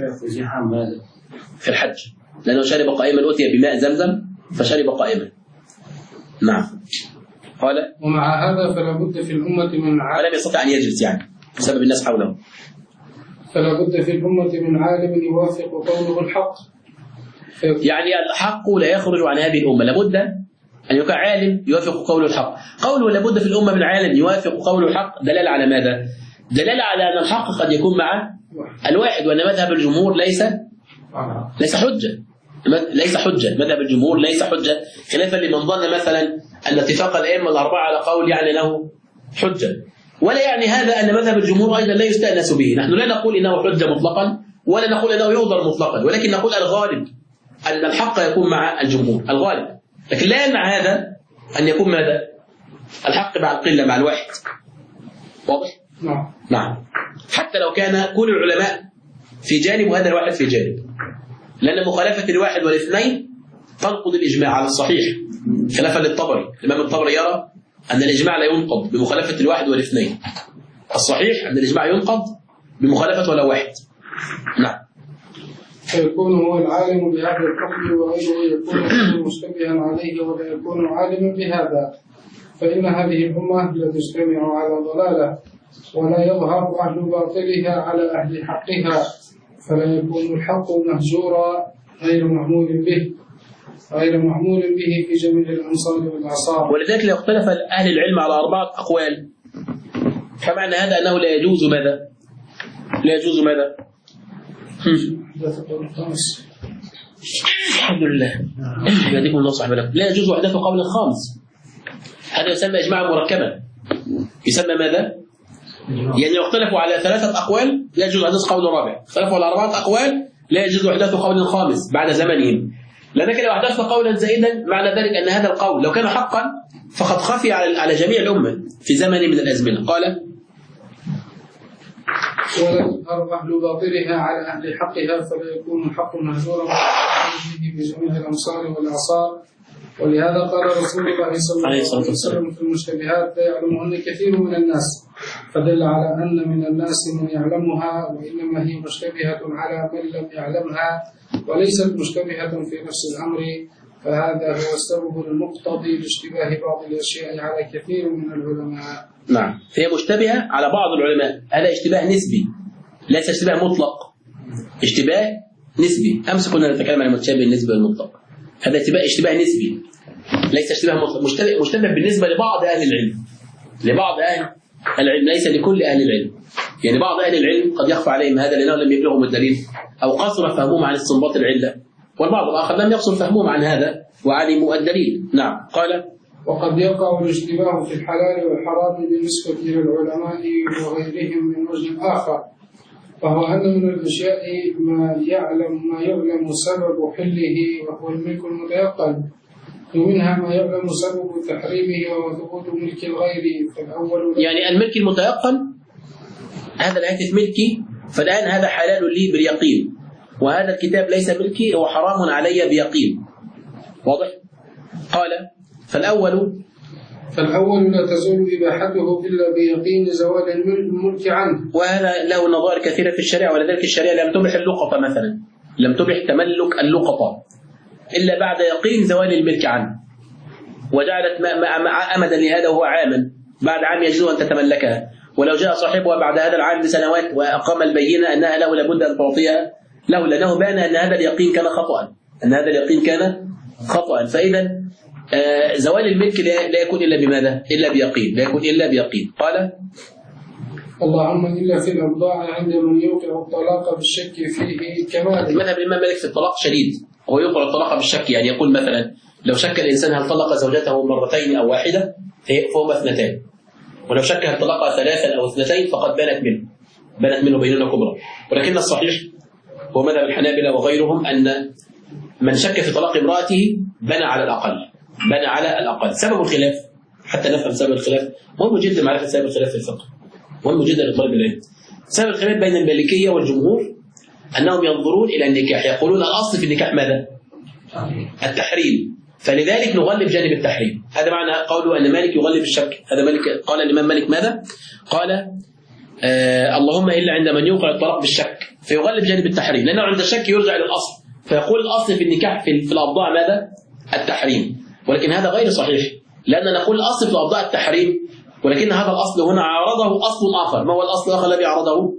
في الحج، لأنه شرب قائما أتي بماء زمزم فشرب قائما. نعم. قال ومع هذا فلا بد في الأمة من عالم، ولم يستطع أن يجلس يعني بسبب الناس حوله، فلا بد في الأمة من عالم يوافق قوله الحق، يعني الحق لا يخرج عن هذه الأمة، لابد أن يكون عالم يوافق قوله الحق. قوله لابد في الأمة من عالم يوافق قوله الحق دلالة على ماذا؟ دلالة على أن الحق قد يكون مع الواحد، وأن مذهب الجمهور ليس حجة، ليس حجة، مذهب الجمهور ليس حجة، خلافا لمن ظن مثلا أن اتفاق الأئمة الأربعة على قول يعني له حجة، ولا يعني هذا أن مذهب الجمهور أيضا لا يستأنس به. نحن لا نقول إنه حجة مطلقا ولا نقول إنه يؤذر مطلقا، ولكن نقول الغالب أن الحق يكون مع الجمهور، الغالب، لكن لا يمنع هذا أن يكون ماذا؟ الحق مع القلة مع الواحد، واضح؟ نعم. حتى لو كان كل العلماء في جانب وهذا الواحد في جانب، لأن مخالفة الواحد والاثنين تنقض الإجماع على الصحيح، خلافا للطبري. الإمام الطبري يرى أن الإجماع لا ينقض بمخالفة الواحد والاثنين، الصحيح أن الإجماع ينقض بمخالفة ولا واحد. نعم. فيكون هو العالم بهذا الحكم وغيره يكون مشتبها عليه ولا يكون عالما بهذا، فإن هذه الأمة لا تجتمع على ضلالة ولا يظهر أهل باطلها على أهل حقها، فلا يكون الحق مهجورا غير معمول به في جميع الأمصار والأعصار. ولذلك لو اختلف أهل العلم على 4 أقوال، فمعنى هذا أنه لا يجوز ماذا؟ لا يجوز ماذا؟ الحمد لله يهديكم الله صاحب لكم. لا يجوز وحدة قول خامس، هذا يسمى إجماعا مركبا، يسمى ماذا؟ يعني لو اختلفوا على 3 أقوال لا يجوز حدث قول رابع، اختلفوا على 4 أقوال لا يجوز حدث قول خامس بعد زمنهم، لأنك لو حدثت قولا زائدا معنى ذلك أن هذا القول لو كان حقا فقد خفي على جميع الأمة في زمن من الأزمنة. قال ولا تظهر أهل باطلها على أهل حقها، فلا يكون الحق مهجورا به في جميع الأمصار والأعصار. ولهذا قال رسول الله صلى الله عليه وسلم في المشتبهات لا يعلمهن كثير من الناس، فدل على أن من الناس من يعلمها، وإنما هي مشتبهة على من لم يعلمها، وليست مشتبهة في نفس الأمر فهذا هو السبب المقتضي لاشتباه بعض الأشياء على كثير من العلماء. نعم، فهي مشتبهة على بعض العلماء. هذا اشتباه نسبي ليس اشتباه مطلق، اشتباه نسبي. أمس كنا نتكلم عن المتشابه النسبي والمطلق. هذا اشتباه نسبي ليس اشتباه مطلق. مشتبه بالنسبة لبعض أهل العلم، لبعض أهل العلم، ليس لكل أهل العلم. يعني بعض أهل العلم قد يخفى عليهم هذا لأنهم لم يبلغهم الدليل أو قصر فهمهم عن استنباط العلة، والبعض الآخر لم يقصر فهمهم عن هذا وعلموا الدليل. نعم. قال: وقد يقع الاشتباه في الحلال والحرام بالنسبة للعلماء وغيرهم من وجه آخر، وهو أن من الأشياء ما يعلم سبب حله وهو الملك المتيقن، ومنها ما يعلم سبب تحريمه وهو ثبوت ملك الغير. فالأول يعني الملك المتيقن هذا الهاتف ملكي، فالآن هذا حلال لي باليقين، وهذا الكتاب ليس ملكي، هو حرام علي بيقين. واضح؟ قال: فالأول لا تزول إباحته إلا بيقين زوال الملك عنه. وهذا له نظائر كثيرة في الشريعة، ولذلك الشريعة لم تبح اللقطة مثلا، لم تبح تملك اللقطة إلا بعد يقين زوال الملك عنه، وجعلت أمدا لهذا وهو عاما، بعد عام يجوز أن تتملكها، ولو جاء صاحبها بعد هذا العام بسنوات وأقام البينة أنها له لابد أن تعطيها له، لأنه بان أن هذا اليقين كان خطأ، أن هذا اليقين كان خطأ. فإذا زوال الملك لا يكون إلا بماذا؟ إلا بيقين، لا يكون إلا بيقين. قال: اللهم إلا في الأبضاع عند من يوقع الطلاق بالشك فيه كمال. مذهب الإمام مالك في الطلاق شديد، هو يوقع الطلاق بالشك، يعني يقول مثلا لو شك الإنسان هل طلق زوجته مرتين أو واحدة فهما اثنتان، ولو شك هل طلقها ثلاثا أو اثنتين فقد بانت منه بينونة كبرى. ولكن الصحيح هو مذهب الحنابلة وغيرهم أن من شك في طلاق امرأته بنى على الأقل. سبب الخلاف، حتى نفهم سبب الخلاف، مهم جدا معرفة سبب الخلاف في الفقه، مهم جدا لطالب العلم. سبب الخلاف بين المالكية والجمهور أنهم ينظرون إلى النكاح، يقولون الأصل في النكاح ماذا؟ التحريم، فلذلك نغلب جانب التحريم. هذا معنى قوله أن مالك يغلب الشك. هذا مالك قال الإمام مالك ماذا؟ قال: اللهم إلا عند من يوقع الطلاق بالشك، فيغلب جانب التحريم، لأنه عند الشك يرجع للأصل، فيقول الأصل في النكاح في الأبضاع ماذا؟ التحريم. ولكن هذا غير صحيح، لأن نقول الأصل في الأبضاع التحريم، ولكن هذا الأصل هنا عارضه أصل آخر. ما هو الأصل الآخر الذي عارضه؟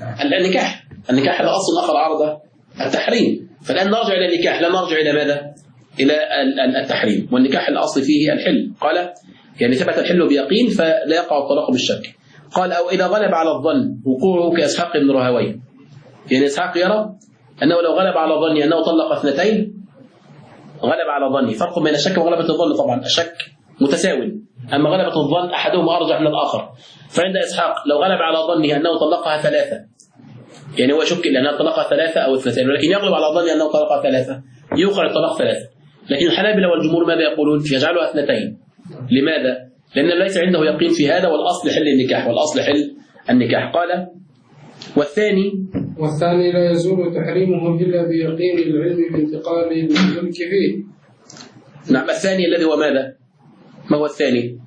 النكاح هذا أصل آخر عارض التحريم. فالآن نرجع إلى النكاح، لا نرجع إلى ماذا؟ إلى التحريم. والنكاح الأصل فيه الحل. قال: يعني ثبت الحل بيقين فلا يقع الطلاق بالشك. قال: أو إذا غلب على الظن وقوعه كإسحاق بن راهويه. يعني إسحاق يرى أنه لو غلب على ظني أنه طلق اثنتين، غلب على ظني. فرق بين الشك وغلبة الظن، طبعا الشك متساوي، أما غلبة الظن أحدهما أرجح من الآخر. فعند إسحاق لو غلب على ظنه أنه طلقها ثلاثة، يعني هو شك لأنها طلقها ثلاثة أو اثنتين، ولكن يغلب على ظنه أنه طلقها ثلاثة، يوقع الطلاق ثلاثة. لكن الحنابلة والجمهور ماذا يقولون؟ يجعلها اثنتين. لماذا؟ لأن ليس عنده يقين في هذا، والأصل حل النكاح. قال: والثاني لا يزول تحريمه إلا بيقين العلم بانتقال الملك فيه. نعم. الثاني الذي هو ماذا؟ ما هو الثاني؟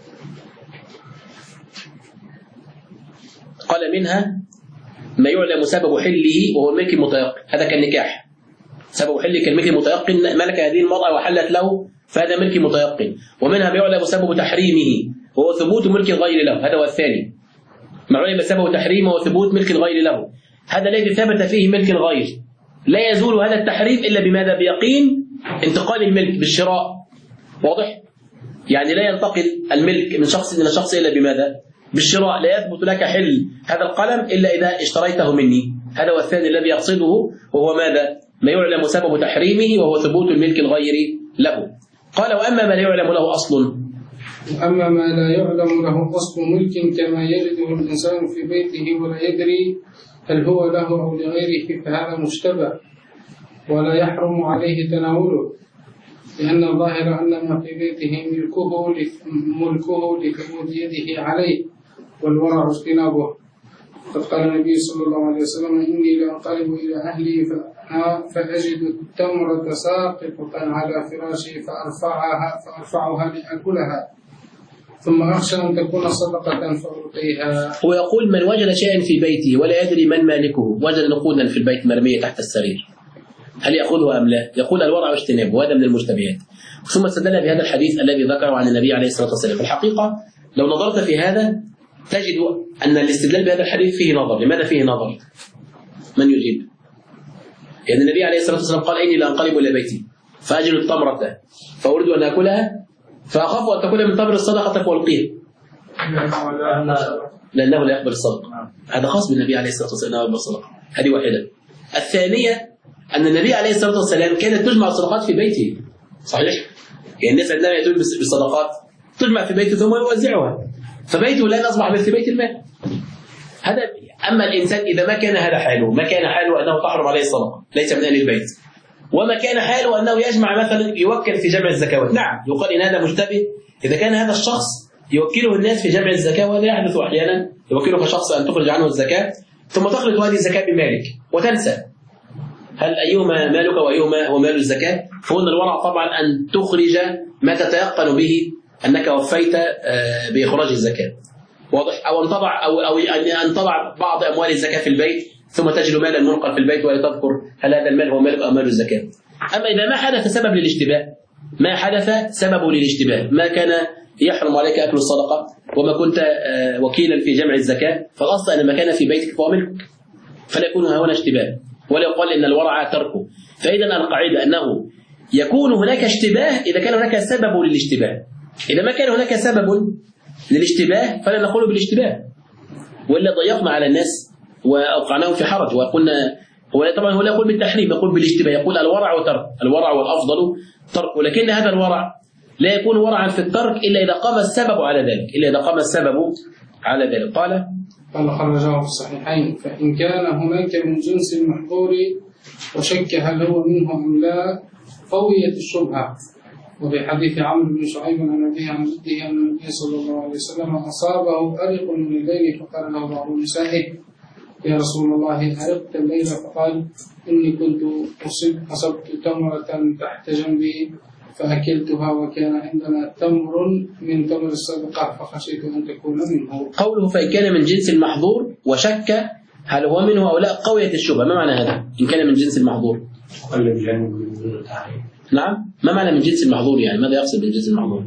قال: منها ما يعلم سبب حله وهو الملك المتيقن، هذا كالنكاح. سبب حله كالملك المتيقن، ملك هذه المرأة وحلت له فهذا ملك متيقن. ومنها ما يعلم سبب تحريمه وهو ثبوت ملك الغير له، هذا هو الثاني. ما علم سبب تحريمه وثبوت ملك الغير له، هذا الذي ثبت فيه ملك الغير. لا يزول هذا التحريم إلا بماذا؟ بيقين انتقال الملك بالشراء. واضح؟ يعني لا ينتقل الملك من شخص إلى شخص إلا بماذا؟ بالشراء. لا يثبت لك حل هذا القلم إلا إذا اشتريته مني. هذا هو الثاني الذي يقصده، وهو ماذا؟ ما يعلم سبب تحريمه وهو ثبوت الملك الغير له. قال: وأما ما لا يعلم له أصل. أما ما لا يعلم له أصل ملك كما يجده الإنسان في بيته ولا يدري هل هو له أو لغيره، فهذا مشتبه ولا يحرم عليه تناوله، لأن الظاهر أن ما في بيته ملكه لثبوت يده عليه، والورع اجتنابه. قد قال النبي صلى الله عليه وسلم: إني لأنقلب إلى أهلي فأجد التمرة ساقطة على فراشي فأرفعها لأكلها، ثم أخشى أن تكون صدقة فألقيها. هو يقول: من وجد شيئا في بيته ولا يدري من مالكه، وجد نقودا في البيت مرمية تحت السرير، هل يأخذه أم لا؟ يقول الورع واجتنابه، وهذا من المشتبهات. ثم استدل بهذا الحديث الذي ذكره عن النبي عليه الصلاة والسلام. في الحقيقة لو نظرت في هذا تجد أن الاستدلال بهذا الحديث فيه نظر. لماذا فيه نظر؟ من يجيب؟ يعني النبي عليه الصلاة والسلام قال إني لأنقلب إلى بيتي فأجد التمرة فأريد أن أكلها فأخاف أن تكون من تمر الصدقة فألقيها لأنه لا يقبل الصدقة. هذا خاص بالنبي عليه الصلاة والسلام لا يقبل الصدقة. هذه واحدة. الثانية أن النبي عليه الصلاة والسلام كانت تجمع الصدقات في بيته. صحيح؟ يعني الناس عندما يأتون بالصدقات تجمع في بيته ثم يوزعها، فبيته الآن أصبح مثل بيت المال. هذا. أما الإنسان إذا ما كان هذا حاله، ما كان حاله أنه تحرم عليه الصدقة ليس من أهل البيت، وما كان حاله أنه يجمع مثلا يوكل في جمع الزكوات، نعم يقال إن هذا مشتبه. إذا كان هذا الشخص يوكله الناس في جمع الزكاة، وهذا يحدث أحيانا، يوكلك شخص أن تخرج عنه الزكاة ثم تخرج هذه الزكاة بمالك وتنسى هل أيهما مالك وأيهما هو مال الزكاة. فهنا الورع طبعا أن تخرج ما تتيقن به أنك وفيت بإخراج الزكاة، واضح؟ أو أن تضع أو أن تضع بعض أموال الزكاة في البيت ثم تجد مالا منقل في البيت ولا تذكر هل هذا المال هو مالك أو مال الزكاة. أما إذا ما حدث سبب للاشتباه، ما حدث سبب للاشتباه، ما كان يحرم عليك أكل الصدقة وما كنت وكيلا في جمع الزكاة، فالأصل أن ما كان في بيتك فهو ملكك، فلا يكون هنا اشتباه، ولا يقال إن الورع تركه. فإذا القاعدة أنه يكون هناك اشتباه إذا كان هناك سبب للاشتباه. إذا ما كان هناك سبب للاشتباه فلا نقول بالاشتباه، وإلا ضيقنا على الناس وأوقعناهم في حرج وقلنا. هو طبعا هو لا يقول بالتحريم، يقول بالاشتباه، يقول الورع وترك، الورع والأفضل ترك، ولكن هذا الورع لا يكون ورعا في الترك إلا إذا قام السبب على ذلك، إلا إذا قام السبب على ذلك. قال خرجه في الصحيحين: فإن كان هناك من جنس المحظور وشك هل هو منه أم لا قويت الشبهة. وفي حديث عمرو بن شعيب عن أبيه عن جده أن النبي صلى الله عليه وسلم أصابه أرق من الليل فقال له بعض نسائه: يا رسول الله أرقت الليل؟ فقال: إني كنت أصبت تمرة تحت جنبي فأكلتها وكان عندنا تمر من تمر الصدقة فخشيت أن تكون منه. قوله فإن كان من جنس المحظور وشك هل هو منه أو لا قويت الشبهة. ما معنى هذا؟ إن كان من جنس المحظور نعم، ما معنى من جنس المحظور؟ يعني ماذا يقصد من جنس المحظور؟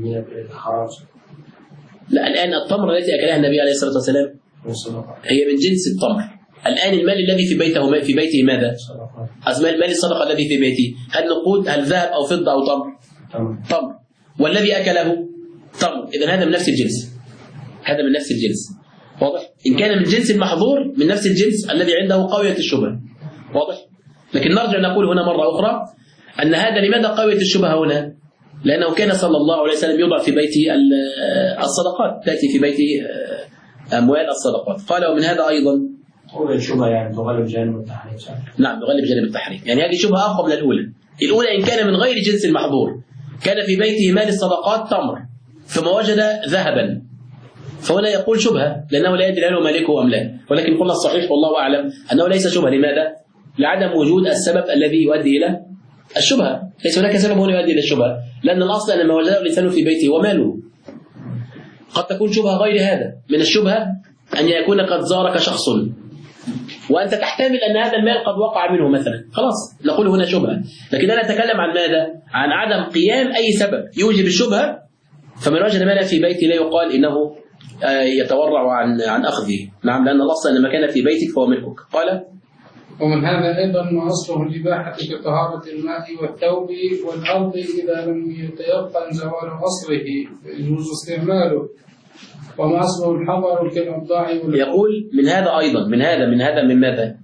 لا، الآن التمر التي أكلها النبي عليه الصلاة والسلام هي من جنس التمر. الآن المال الذي في بيته ماذا؟ مال الصدقة الذي في بيته هل نقود، هل ذهب أو فضة أو تمر؟ تمر. والذي أكله تمر، إذن هذا من نفس الجنس، هذا من نفس الجنس، واضح؟ إن كان من جنس المحظور من نفس الجنس الذي عنده قوية الشبهة، واضح؟ لكن نرجع نقول هنا مرة أخرى أن هذا لماذا قوية الشبهة هنا؟ لأنه كان صلى الله عليه وسلم يوضع في بيته الصدقات، تأتي في بيته أموال الصدقات. قال ومن هذا أيضا قوية الشبهة يعني تغلب جانب التحريم. نعم، تغلب جانب التحريم، يعني هذه شبهة أقوى من الأولى. الأولى إن كان من غير جنس المحظور، كان في بيته مال الصدقات تمر ثم وجد ذهبا، فهنا يقول شبهة لأنه لا يدري هل هو مالكه أم لا. ولكن قلنا الصحيح والله أعلم أنه ليس شبهة. لماذا؟ لعدم وجود السبب الذي يؤدي إلى الشبهة. ليس هناك سبب هنا يؤدي إلى الشبهة، لأن الأصل أن ما وجده الإنسان في بيته وماله. قد تكون شبهة غير هذا. من الشبهة أن يكون قد زارك شخص وأنت تحتمل أن هذا المال قد وقع منه مثلا، خلاص نقول هنا شبهة. لكن أنا أتكلم عن ماذا؟ عن عدم قيام أي سبب يوجب الشبهة. فمن وجد مالا في بيته لا يقال إنه يتورع عن أخذه. نعم، لأن الأصل أن ما كان في بيتك فهو ملكك. قال ومن هذا أيضا ما أصله الإباحة كطهارة الماء والثوب والأرض إذا لم يتيقن زوال أصله يجوز استعماله. وما أصله الحضر كالأبضاع يقول من هذا أيضا من ماذا؟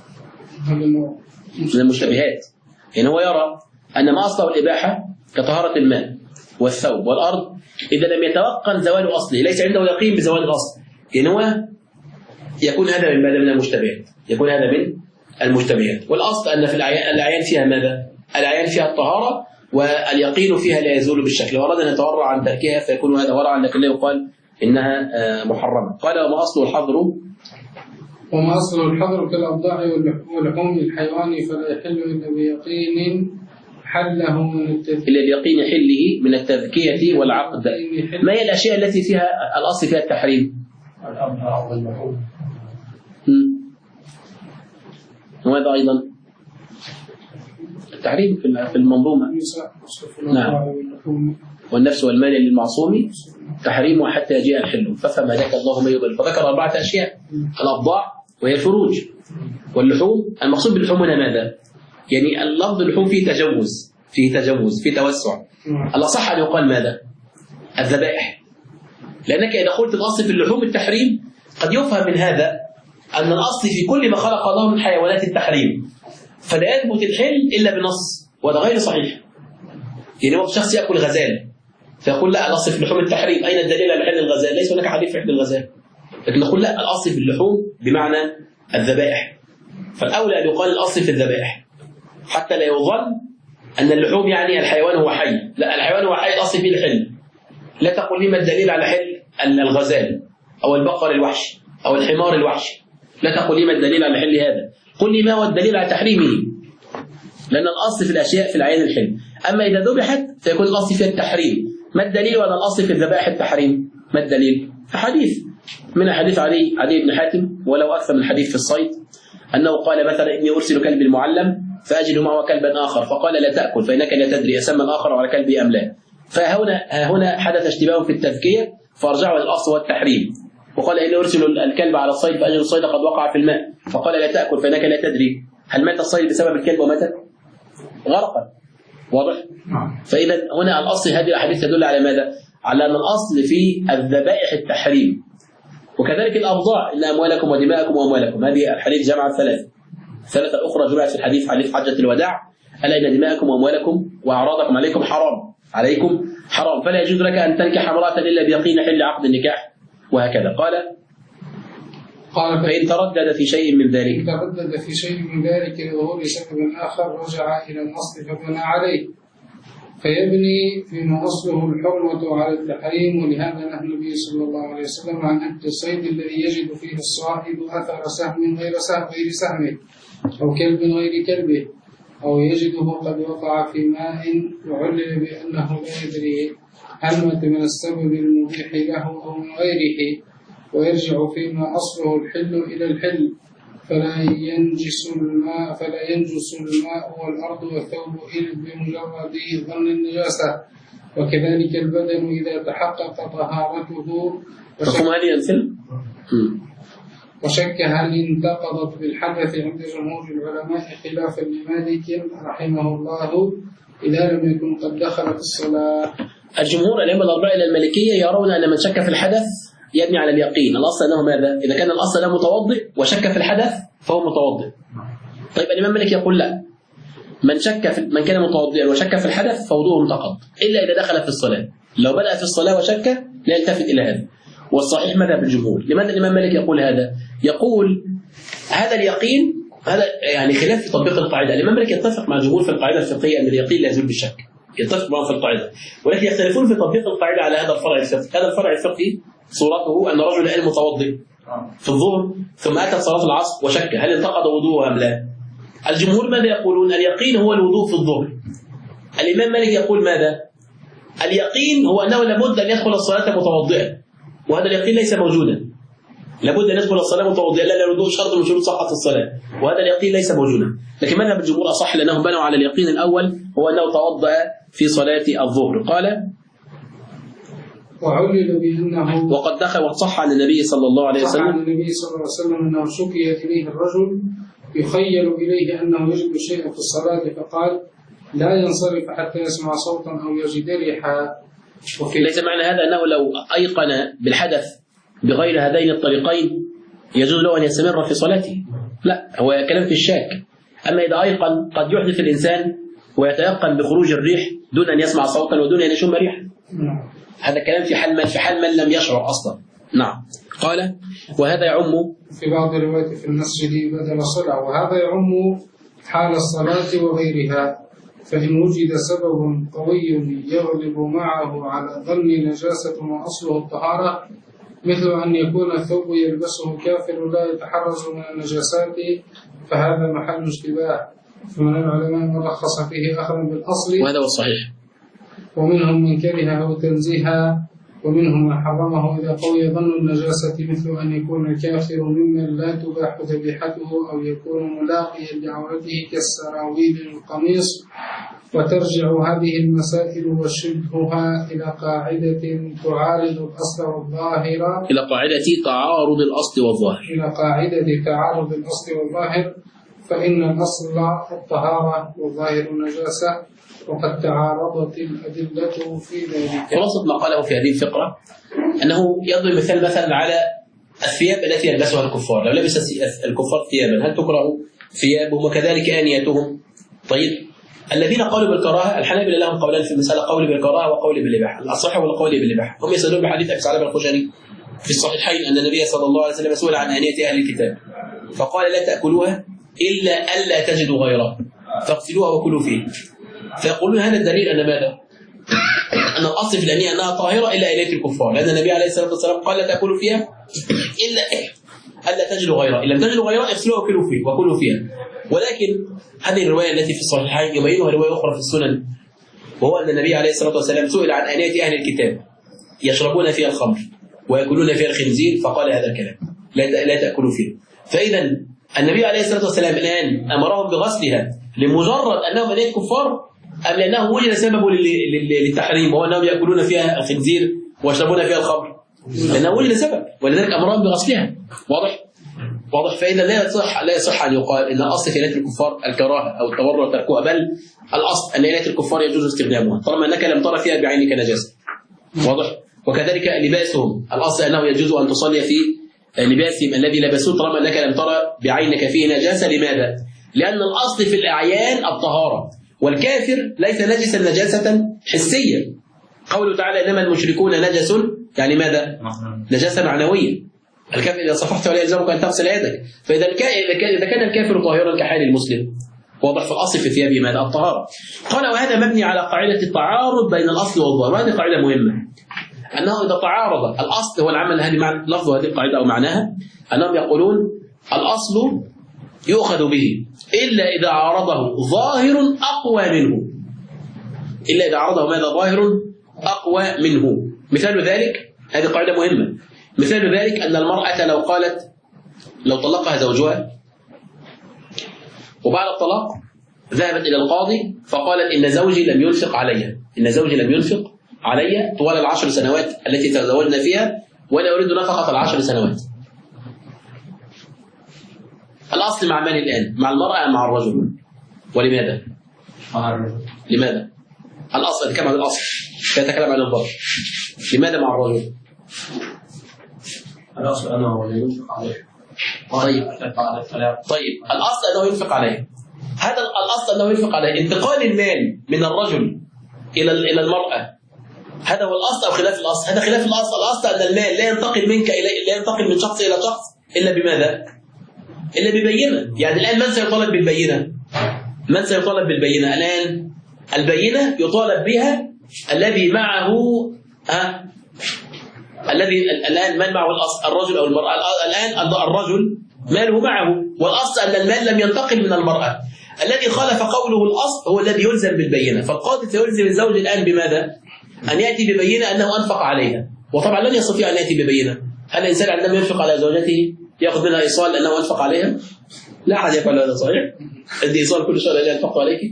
من المشتبهات. يعني هو يرى أن ما أصله الإباحة كطهارة الماء والثوب والأرض إذا لم يتوقن زوال أصله، ليس عنده يقين بزوال الأصل، يعني هو يكون هذا من ماذا؟ من المشتبهات. يكون هذا من المشتبهات. والأصل أن في الأعيان فيها ماذا؟ الأعيان فيها الطهارة واليقين فيها لا يزول بالشكل، وأراد أن يتورع عن تركها فيكون هذا ورعا، لكن لا يقال إنها محرمة. قال وما أصله الحظر؟ وما أصله الحظر كالأبضاع ولحوم الحيوان فلا يحل إلا بيقين حله من إلا بيقين حله من التذكية والعقد. ما هي الأشياء التي فيها الأصل فيها التحريم؟ الأبضاع واللحوم. وماذا أيضا؟ التحريم في المنظومة. نعم. والنفس والمال للمعصوم تحريمه حتى يجيء الحل ففهم هداك الله ما يضل. فذكر 4 أشياء: الأبضاع وهي الفروج، واللحوم. المقصود باللحوم هنا ماذا؟ يعني اللفظ اللحوم فيه تجوز، فيه توسع. الأصح أن يقال ماذا؟ الذبائح، لأنك إذا قلت الأصل في اللحوم التحريم قد يفهم من هذا أن الأصل في كل ما خلق الله من حيوانات التحريم، فلا يثبت الحل إلا بنص، وهذا غير صحيح. يعني وقت شخص يأكل غزال فيقول لا الأصل في اللحوم التحريم، أين الدليل على حل الغزال؟ ليس هناك حديث في حل الغزال، لكن نقول لا الأصل في اللحوم بمعنى الذبائح. فالأولى أن يقال الأصل في الذبائح حتى لا يظن أن اللحوم يعني الحيوان هو حي، لا الحيوان هو حي الأصل فيه الحل. لا تقول لي ما الدليل على حل الغزال أو البقر الوحشي أو الحمار الوحشي، لا تقول لي ما الدليل على حل هذا، قل لي ما هو الدليل على تحريمه، لأن الأصل في الأشياء في العين الحل. أما إذا ذبحت فيكون الأصل فيها التحريم. ما الدليل وأن الأصل في الذبائح التحريم؟ ما الدليل؟ فحديث من حديث علي بن حاتم ولو أكثر من حديث في الصيد، أنه قال مثلا إني أرسل كلبي المعلم فأجد معه كلبا آخر فقال لا تأكل فإنك لا تدري أسمى الآخر على كلبي أم لا. فهنا حدث اشتباه في التذكية فأرجعوا الأصل والتحريم، وقال إني أرسل الكلب على الصيد فأجد الصيد قد وقع في الماء فقال لا تأكل فإنك لا تدري هل مات الصيد بسبب الكلب وماتت غرقا. واضح؟ فإذا هنا الأصل هذه الأحاديث تدل على ماذا؟ على أن الأصل في الذبائح التحريم. وكذلك الأبضاع إن أموالكم ودماءكم وأموالكم، هذه الحديث جمع الثلاثة الأخرى جمعت في الحديث حديث حجة الوداع: ألا إن دماءكم وأموالكم وأعراضكم عليكم حرام فلا يجوز لك أن تنكح امرأة إلا بيقين حل عقد النكاح، وهكذا. قال فإن تردد في شيء من ذلك لظهور سبب آخر رجع إلى الأصل فبنى عليه، فيبني فيما أصله الحرمة على التحريم. ولهذا نهى النبي صلى الله عليه وسلم عن أكل الصيد الذي يجد فيه الصائد أثر سهم غير سهمه أو كلب غير كلبه، أو يجده قد وقع في ماء وعلل بأنه لا يدري هل مات من السبب المبيح له أو من غيره، ويرجع فيما أصله الحل إلى الحل، فلا ينجس الماء والأرض والثوب إلا بمجرد ظن النجاسة، وكذلك البدن إذا تحقق طهارته وشك هل انتقضت بالحدث عند جمهور العلماء خلافا لمالك رحمه الله إذا لم يكن قد دخلت الصلاة. الجمهور الأئمة الأربعة إلى المالكية يرون أن من شك في الحدث يبني على اليقين. الأصل أنه ماذا؟ إذا كان الأصل له متوضئ وشك في الحدث فهو متوضئ. طيب الإمام مالك يقول لا، من كان متوضئا وشك في الحدث فوضوءه انتقض إلا إذا دخل في الصلاة. لو بدأ في الصلاة وشك لا يلتفت إلى هذا، والصحيح مذهب الجمهور. لماذا الإمام مالك يقول هذا؟ يقول هذا اليقين هذا يعني خلاف في تطبيق القاعدة. الإمام مالك يتفق مع الجمهور في القاعدة الفقهية أن اليقين لا يزول بالشك، يتفق معهم في القاعدة، ولكن يختلفون في تطبيق القاعدة على هذا الفرع الفقهي. هذا الفرع الفقهي صورته أن رجل متوضئ في الظهر ثم أتت صلاة العصر وشك هل انتقض وضوءه أم لا. الجمهور ماذا يقولون؟ اليقين هو الوضوء في الظهر. الإمام مالك يقول ماذا؟ اليقين هو أنه لابد أن يدخل الصلاة متوضئا، وهذا اليقين ليس موجودا. لابد أن يدخل الصلاة متوضئا، لا الوضوء شرط من شروط صحة الصلاة، وهذا اليقين ليس موجودا. لكن مذهب الجمهور أصح لأنهم بنوا على اليقين الأول هو أنه توضأ في صلاة الظهر. قال وعلل بأنه وقد دخل وصح عن النبي صلى الله عليه وسلم أنه شكي إليه الرجل يخيل إليه أنه يجد شيئا في الصلاة فقال لا ينصرف حتى يسمع صوتا أو يجد ريحا. ليس معنى هذا أنه لو أيقن بالحدث بغير هذين الطريقين يجوز له أن يستمر في صلاته، لا، هو كلام في الشاك. أما إذا أيقن قد يحدث الإنسان ويتيقن بخروج الريح دون أن يسمع صوتا ودون أن يشم ريحا، هذا كلام في حال من لم يشعر أصلا. نعم. قال وهذا يعم في بعض الروايات في المسجد بدل الصلاة، وهذا يعم حال الصلاة وغيرها، فإن وجد سبب قوي يغلب معه على ظن نجاسة وأصله الطهارة، مثل أن يكون الثوب يلبسه كافر لا يتحرز من النجاسات، فهذا محل اشتباه، فمن العلماء من رخص فيه أخذا بالأصل وهذا هو الصحيح، ومنهم من كره أو تنزيها، ومنه ما حرمه إذا قوي ظن النجاسة، مثل أن يكون الكافر ممن لا تباح ذبيحته، أو يكون ملاقيا لعورته كالسراويل القميص. وترجع هذه المسائل وشبهها إلى قاعدة تعارض الأصل والظاهر إلى قاعدة تعارض الأصل والظاهر، فإن الأصل الطهارة والظاهر النجاسة، وقد تعارضت الأدلة في ذلك. خلاصة ما قاله في هذه الفقرة أنه يضرب مثلا على الثياب التي يلبسها الكفار. لو لبس الكفار ثيابا هل تكره ثيابهم وكذلك آنيتهم؟ طيب، الذين قالوا بالكراهة الحنابلة لهم قولان في المسألة، قول بالكراهة وقول بالإباحة. الأصح هو القول بالإباحة. هم يستدلون بحديث أبي ثعلبة الخشني في الصحيحين أن النبي صلى الله عليه وسلم سئل عن آنية أهل الكتاب فقال لا تأكلوها إلا ألا تجدوا غيرها فاغسلوها وكلوا فيه. فيقولون هذا الدليل أن ماذا؟ أن الأصل في الآنية أنها طاهرة إلا آنية الكفار، لأن النبي عليه الصلاة والسلام قال لا تأكلوا فيها إلا ألا تجدوا غيرها، إن لم تجدوا غيرها اغسلوها وكلوا فيها. ولكن هذه الرواية التي في الصحيحين يبينها رواية أخرى في السنن، وهو أن النبي عليه الصلاة والسلام سئل عن آنية أهل الكتاب يشربون فيها الخمر ويأكلون فيها الخنزير فقال هذا الكلام لا تأكلوا فيها. فإذا النبي عليه الصلاة والسلام الآن أمرهم بغسلها لمجرد أنهم آنية كفار، أم لأنه وجد سبب للتحريم وهو أنهم يأكلون فيها الخنزير ويشربون فيها الخمر؟ لأنه وجد سبب ولذلك أمرهم بغسلها. واضح. فإذا لا يصح أن يقال إن الأصل في آنية الكفار الكراهة أو التورع تركها، بل الأصل أن آنية الكفار يجوز استخدامها طالما أنك لم ترى فيها بعينك نجاسة. واضح. وكذلك لباسهم الأصل أنه يجوز أن تصلي في لباسهم الذي لبسوه طالما أنك لم ترى بعينك فيه نجاسة. لماذا؟ لأن الأصل في الأعيان الطهارة، والكافر ليس نجسا نجاسة حسية. قوله تعالى إنما المشركون نجس، يعني ماذا؟ نجاسة معنوية. الكافر إذا صفحت ولا يلزمك أن تغسل يدك. فإذا كان الكافر طاهرا كحال المسلم واضح في الأصل في ثيابه ماذا؟ الطهارة. قال وهذا مبني على قاعدة التعارض بين الأصل والظاهر، وهذه قاعدة مهمة، أنه إذا تعارض الأصل هو العمل، هذه معنى لفظ هذه القاعدة أو معناها أنهم يقولون الأصل يؤخذ به إلا إذا عارضه ظاهر أقوى منه، إلا إذا عارضه ماذا؟ ظاهر أقوى منه. مثال ذلك، هذه قاعدة مهمة، مثال ذلك أن المرأة لو طلقها زوجها وبعد الطلاق ذهبت إلى القاضي فقالت إن زوجي لم ينفق علي طوال ال10 سنوات التي تزوجنا فيها ولا أريد نفقة ال10 سنوات. الأصل مع من الآن؟ مع المرأة مع الرجل؟ ولماذا؟ لماذا؟ الأصل كما عن الأصل فيتكلم عن الظاهر. لماذا مع الرجل؟ الأصل أنه لا ينفق عليه. طيب الأصل أنه ينفق عليه، هذا الأصل أنه ينفق عليه. انتقال المال من الرجل إلى المرأة هذا هو الأصل أو خلاف الأصل؟ هذا خلاف الأصل. الأصل أن المال لا ينتقل من شخص إلى شخص إلا بماذا؟ إلا ببينة. يعني الآن من سيطالب بالبينة؟ الآن البينة يطالب بها الذي معه الآن من معه الأصل؟ الرجل أو المرأة؟ الآن الرجل ماله معه، والأصل أن المال لم ينتقل من المرأة. الذي خالف قوله الأصل هو الذي يلزم بالبينة. فالقاضي سيلزم الزوج الآن بماذا؟ أن يأتي ببينة أنه أنفق عليها، وطبعا لن يستطيع أن يأتي ببينة. هل الإنسان عندما ينفق على زوجته يأخذ منها إيصال أنه أنفق عليها؟ لا أحد يفعل هذا، صحيح؟ عندي إيصال كل شهر أن ينفق عليك؟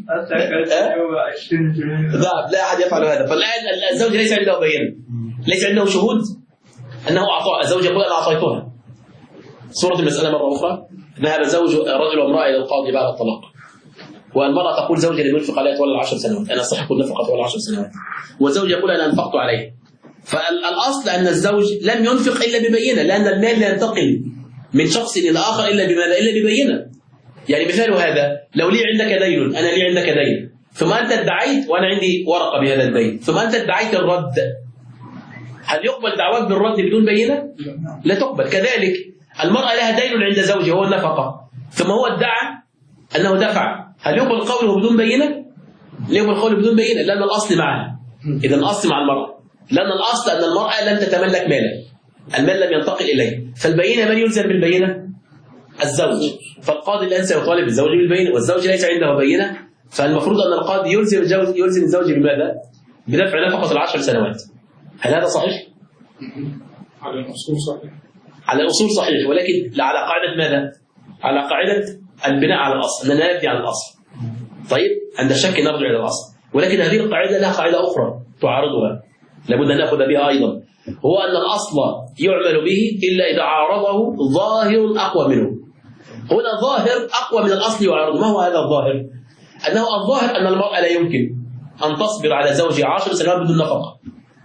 لا أحد يفعل هذا. فالآن الزوج ليس عنده بينة، ليس عنده شهود أنه أعطى. الزوج يقول أنا أعطيتها. صورة المسألة مرة أخرى، ذهب رجل وامرأة إلى القاضي بعد الطلاق، والمرأة تقول زوجي لم ينفق عليها طوال 10 سنوات، أنا أستحق النفقة طوال 10 سنوات، والزوج يقول أنا أنفقت عليه. فالأصل أن الزوج لم ينفق إلا ببينة، لأن المال لا ينتقل من شخص إلى آخر إلا بماذا؟ إلا ببينة. يعني مثال هذا، لو لي عندك دين، أنا لي عندك دين، ثم أنت ادعيت وأنا عندي ورقة بهذا الدين، ثم أنت ادعيت الرد، هل يقبل دعواك بالرد بدون بينة؟ لا تقبل. كذلك المرأة لها دين عند زوجها وهو النفقة، ثم هو ادعى أنه دفع، هل يقبل قوله بدون بينة؟ لا يقبل قوله بدون بينة، لأن الأصل معها. إذا الأصل مع المرأة، لأن الأصل أن المرأة لم تتملك مالا، المال لم ينتقل إليه. فالبينة من يلزم بالبينة؟ الزوج. فالقاضي الآن سيطالب الزوج بالبينة، والزوج ليس عنده بينة، فالمفروض أن القاضي يلزم الزوج بماذا؟ بدفع نفقة 10 سنوات. هل هذا صحيح؟ على الأصول صحيح. على الأصول صحيح، ولكن على قاعدة ماذا؟ على قاعدة البناء على الأصل، أننا نبني على الأصل. طيب عند الشك نرجع إلى الأصل، ولكن هذه القاعدة لها قاعدة أخرى تعارضها لابد أن نأخذ بها أيضا، هو أن الأصل يعمل به إلا إذا عارضه ظاهر أقوى منه. هنا ظاهر أقوى من الأصل يعارض. ما هو هذا الظاهر؟ أنه الظاهر أن المرأة لا يمكن أن تصبر على زوجها 10 سنوات بدون نفقة.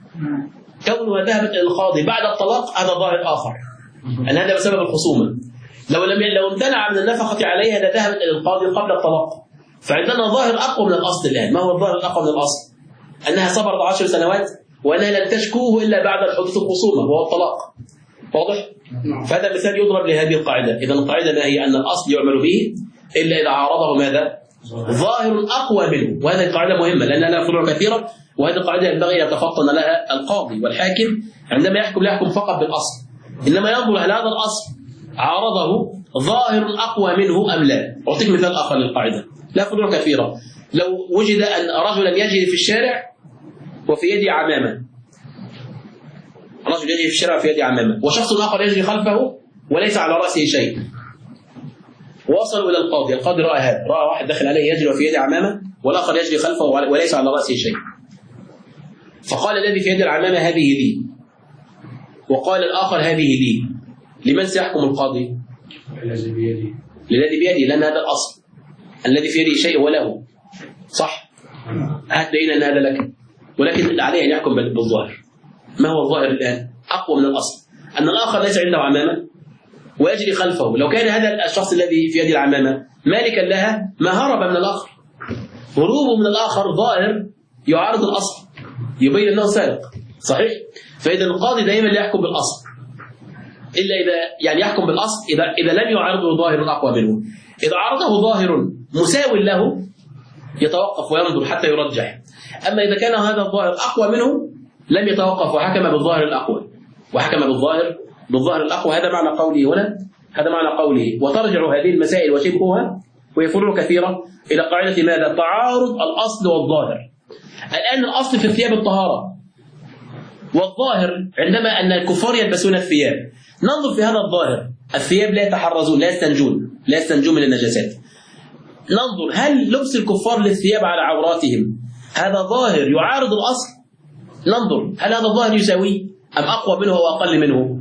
كونها ذهبت إلى القاضي بعد الطلاق هذا ظاهر آخر، أن هذا بسبب الخصومة. لو امتنع من النفقة عليها لذهبت إلى القاضي قبل الطلاق. فعندنا ظاهر أقوى من الأصل الآن. ما هو الظاهر الأقوى من الأصل؟ أنها صبرت 10 سنوات وأنها لن تشكوه إلا بعد حدوث الخصومة وهو الطلاق. واضح؟ فهذا مثال يضرب لهذه القاعدة. إذا القاعدة ما هي؟ أن الأصل يعمل به إلا إذا عارضه ماذا؟ ظاهر أقوى منه. وهذه القاعدة مهمة لأنها لها فروع كثيرة، وهذه القاعدة ينبغي أن يتفطن لها القاضي والحاكم عندما يحكم، لا يحكم فقط بالأصل، إنما ينظر هل هذا الأصل عارضه ظاهر أقوى منه أم لا. أعطيك مثال آخر للقاعدة، لا فروع كثيرة. لو وجد أن رجلا يجري في الشارع وفي يده عمامة، رجل يجري في الشارع وفي يده عمامة، وشخص آخر يجري خلفه وليس على رأسه شيء، وصلوا إلى القاضي. القاضي رأى هذا، رأى واحد داخل عليه يجري وفي يده عمامة والآخر يجري خلفه وليس على رأسه شيء، فقال الذي في يد العمامة هذه لي، وقال الآخر هذه لي. لمن سيحكم القاضي؟ الذي بيدي. للذي بيده، لأن هذا الأصل. الذي في يده شيء هو له، صح؟ هات دليل أن هذا لك، ولكن عليه أن يحكم بالظاهر. ما هو الظاهر الآن؟ أقوى من الأصل، أن الآخر ليس عنده عمامة ويجري خلفه. لو كان هذا الشخص الذي في يد العمامة مالكا لها ما هرب من الآخر. هروبه من الآخر ظاهر يعارض الأصل، يبين أنه سارق، صحيح؟ فإذا القاضي دائما لا يحكم بالأصل إلا إذا يحكم بالأصل إذا لم يعارضه ظاهر أقوى منه. إذا عارضه ظاهر مساو له يتوقف وينظر حتى يرجح. أما إذا كان هذا الظاهر أقوى منه لم يتوقف وحكم بالظاهر الأقوى، وحكم بالظاهر الأقوى. هذا معنى قوله هنا، هذا معنى قوله. وترجع هذه المسائل وشبهها وهي فروع كثيرة إلى قاعدة ماذا؟ تعارض الأصل والظاهر. الآن الأصل في الثياب الطهارة، والظاهر عندما أن الكفار يلبسون الثياب. ننظر في هذا الظاهر، الثياب لا يتحرزون، لا يستنجون من النجاسات. ننظر هل لبس الكفار للثياب على عوراتهم هذا ظاهر يعارض الأصل؟ ننظر هل هذا الظاهر يساويه أم أقوى منه أو أقل منه؟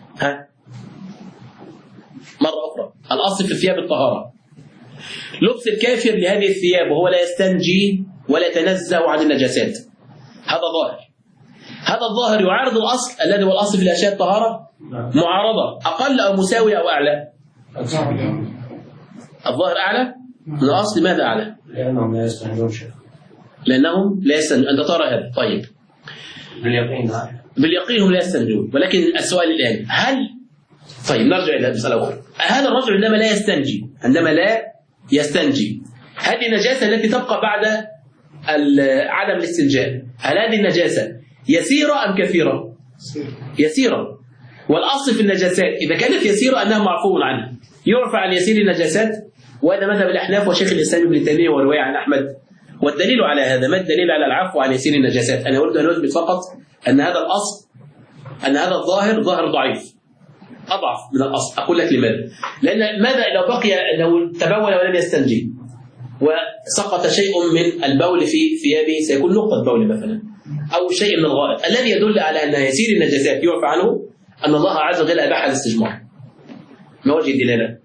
مرة أخرى، الأصل في الثياب الطهارة. لبس الكافر لهذه الثياب وهو لا يستنجي ولا يتنزه عن النجاسات، هذا ظاهر. هذا الظاهر يعارض الأصل الذي هو الأصل في الأشياء الطهارة. معارضة أقل أو مساوية أو أعلى؟ الظاهر أعلى من الأصل. ماذا أعلى؟ لأنهم لا يستنجون شيء. لأنهم لا يستنجون. أنت ترى هذا. طيب باليقين هم لا يستنجون، ولكن السؤال الآن طيب نرجع إلى المسألة الأخرى. هذا الرجل عندما لا يستنجي هذه النجاسة التي تبقى بعد عدم الاستنجاء، هل هذه النجاسة يسيرة أم كثيرة؟ يسيرة. والأصل في النجاسات إذا كانت يسيرة أنها معفو عنها، يعفى عن يسير النجاسات. وهذا مذهب الأحناف وشيخ الإسلام ابن تيمية ورواية عن أحمد. والدليل على هذا، ما الدليل على العفو عن يسير النجاسات؟ أنا أريد أن أثبت فقط أن هذا الأصل، أن هذا الظاهر ظاهر ضعيف، أضعف من الأصل. أقول لك لماذا؟ لأن ماذا لو بقي، لو تبول ولم يستنجي وسقط شيء من البول في ثيابه، سيكون نقطة بول مثلا أو شيء من الغائط، الذي يدل على أن يسير النجاسات يعفى عنه أن الله عز وجل أباح الاستجمار. ما وجه الدلالة؟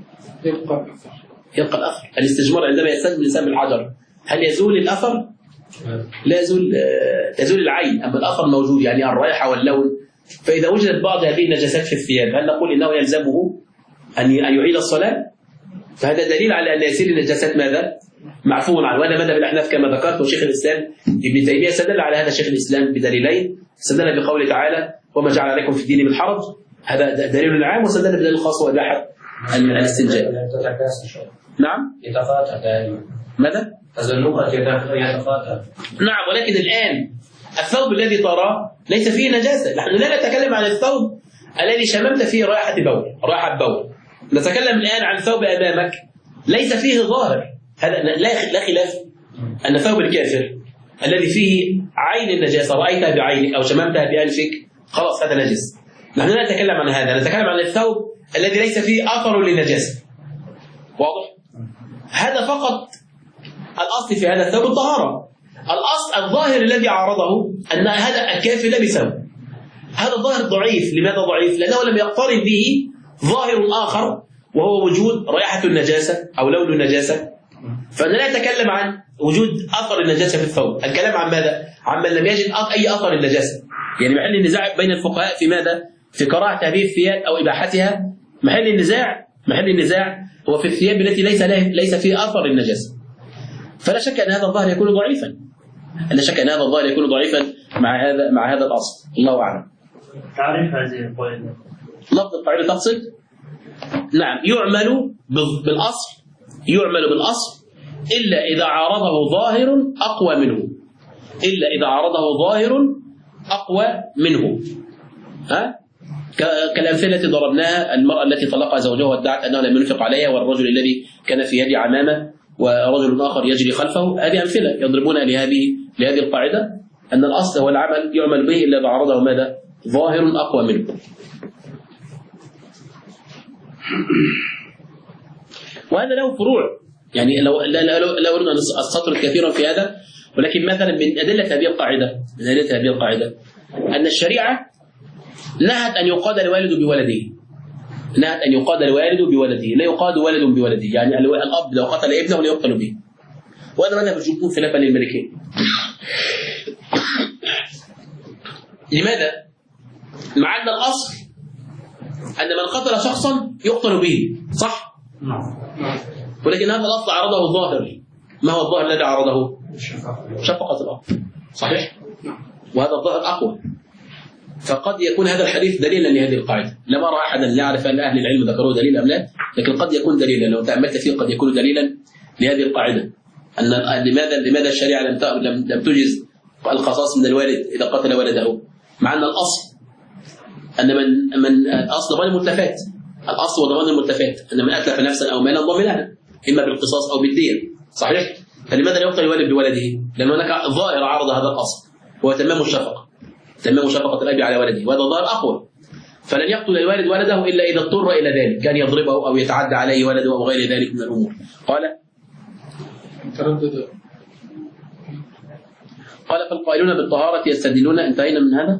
يبقى الأثر. الاستجمار عندما يستجمر الإنسان بالحجر هل يزول الأثر؟ لا يزول، تزول العين، أما الأثر موجود، يعني الرائحة واللون. فإذا وجدت بعض هذه النجاسات في الثياب هل نقول إنه يلزمه أن يعيد الصلاة؟ فهذا دليل على أن يسير النجاسات ماذا؟ معفو عنه. وهذا مذهب الأحناف كما ذكرت، وشيخ الإسلام ابن تيمية استدل على هذا شيخ الإسلام بدليلين. استدل بقوله تعالى وما جعل عليكم في الدين من حرج، هذا دليل عام، واستدل بدليل خاص وإباحة الاستنجاء. نعم يتقاطع دائما. ماذا؟ اللغة يتقاطع. نعم، ولكن الآن الثوب الذي تراه ليس فيه نجاسة. نحن لا نتكلم عن الثوب الذي شممت فيه رائحة بول. نتكلم الآن عن ثوب أمامك ليس فيه ظاهر، هذا لا خلاف أن ثوب الكافر الذي فيه عين النجاسة رأيتها بعينك أو شممتها بأنفك خلاص هذا نجس. نحن لا نتكلم عن هذا، نتكلم عن الثوب الذي ليس فيه أثر للنجاسة. واضح؟ هذا فقط الأصل في هذا الثوب الطهارة. الأصل الظاهر الذي عارضه أن هذا الكافر لبسه، هذا الظاهر ضعيف. لماذا ضعيف؟ لأنه لم يقترن به ظاهر آخر وهو وجود رائحة النجاسة أو لون النجاسة. فأنا لا أتكلم عن وجود أثر النجاسة في الثوب، الكلام عن ماذا؟ عن من لم يجد أي أثر النجاسة. يعني محل النزاع بين الفقهاء في ماذا؟ في كراهة هذه الثياب أو إباحتها. محل النزاع هو في الثياب التي ليس فيها أثر النجاسة. فلا شك أن هذا الظاهر يكون ضعيفا، مع هذا الأصل. الله أعلم. تعريف هذه القاعدة. لفظ القاعدة تقصد؟ نعم، يعمل بالأصل إلا إذا عارضه ظاهر أقوى منه. كالأمثلة التي ضربناها، المرأة التي طلقها زوجها وادعت أنه لم ينفق عليها، والرجل الذي كان في يد عمامة ورجل آخر يجري خلفه. هذه أمثلة يضربون لهذه القاعدة، أن الأصل هو العمل يعمل به إلا إذا عارضه ماذا؟ ظاهر أقوى منه. وهذا له فروع، يعني لو أردنا أن أستطرد كثيرا في هذا، ولكن مثلا من أدلة هذه القاعدة أن الشريعة نهت أن يقاد الوالد بولده، لا يقاد ولد بولده. يعني الأب لو قتل ابنه لا يقتل به. وهذا مذهب الجمهور خلافا للمالكية. لماذا؟ مع أن الأصل أن من قتل شخصا يقتل به، صح؟ ولكن هذا الأصل عرضه الظاهر. ما هو الظاهر الذي عرضه؟ شفقة الأب، صحيح؟ وهذا الظاهر أقوى. فقد يكون هذا الحديث دليلا لهذه القاعدة. لم أرى أحدا يعرف أن أهل العلم ذكروا دليل أم لا، لكن قد يكون دليلا لو تأملت فيه، قد يكون دليلا لهذه القاعدة. أن لماذا الشريعة لم تجز القصاص من الوالد إذا قتل ولده، مع أن الأصل أن من الأصل ضمان المتلفات. الأصل هو ضمان المتلفات، أن من أتلف نفسا أو مالا ضمنها إما بالقصاص أو بالدية، صحيح؟ فلماذا لا يقتل الوالد بولده؟ لأن هناك ظاهر عرض هذا الأصل هو تمام شفقة الأب على ولده، وهذا ظاهر أقوى. فلن يقتل الوالد ولده إلا إذا اضطر إلى ذلك، كان يضربه أو يتعدى عليه ولده أو غير ذلك من الأمور. قال فالقائلون بالطهارة يستدلون. انتهينا من هذا؟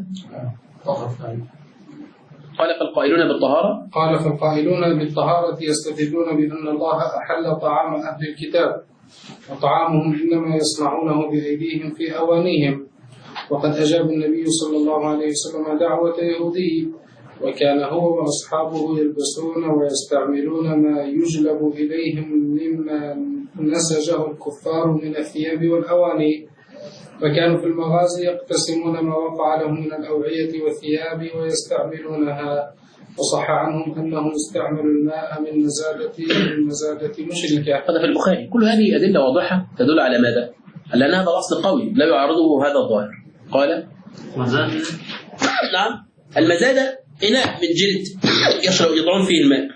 قال فالقائلون بالطهارة يستدلون بأن الله أحل طعام أهل الكتاب، وطعامهم إنما يصنعونه بأيديهم في أوانيهم. وقد أجاب النبي صلى الله عليه وسلم دعوة يهودي، وكان هو وأصحابه يلبسون ويستعملون ما يجلب إليهم مما نسجه الكفار من الثياب والأواني، وكانوا في المغازي يقتسمون ما وقع لهم من الأوعية والثياب ويستعملونها. وصح عنهم أنهم استعملوا الماء من مزادة مشركة. هذا في البخاري. كل هذه أدلة واضحة تدل على ماذا؟ على أن هذا الأصل قوي لا يعارضه هذا الظاهر. قال نعم، المزادة إناء من جلد يضعون فيه الماء.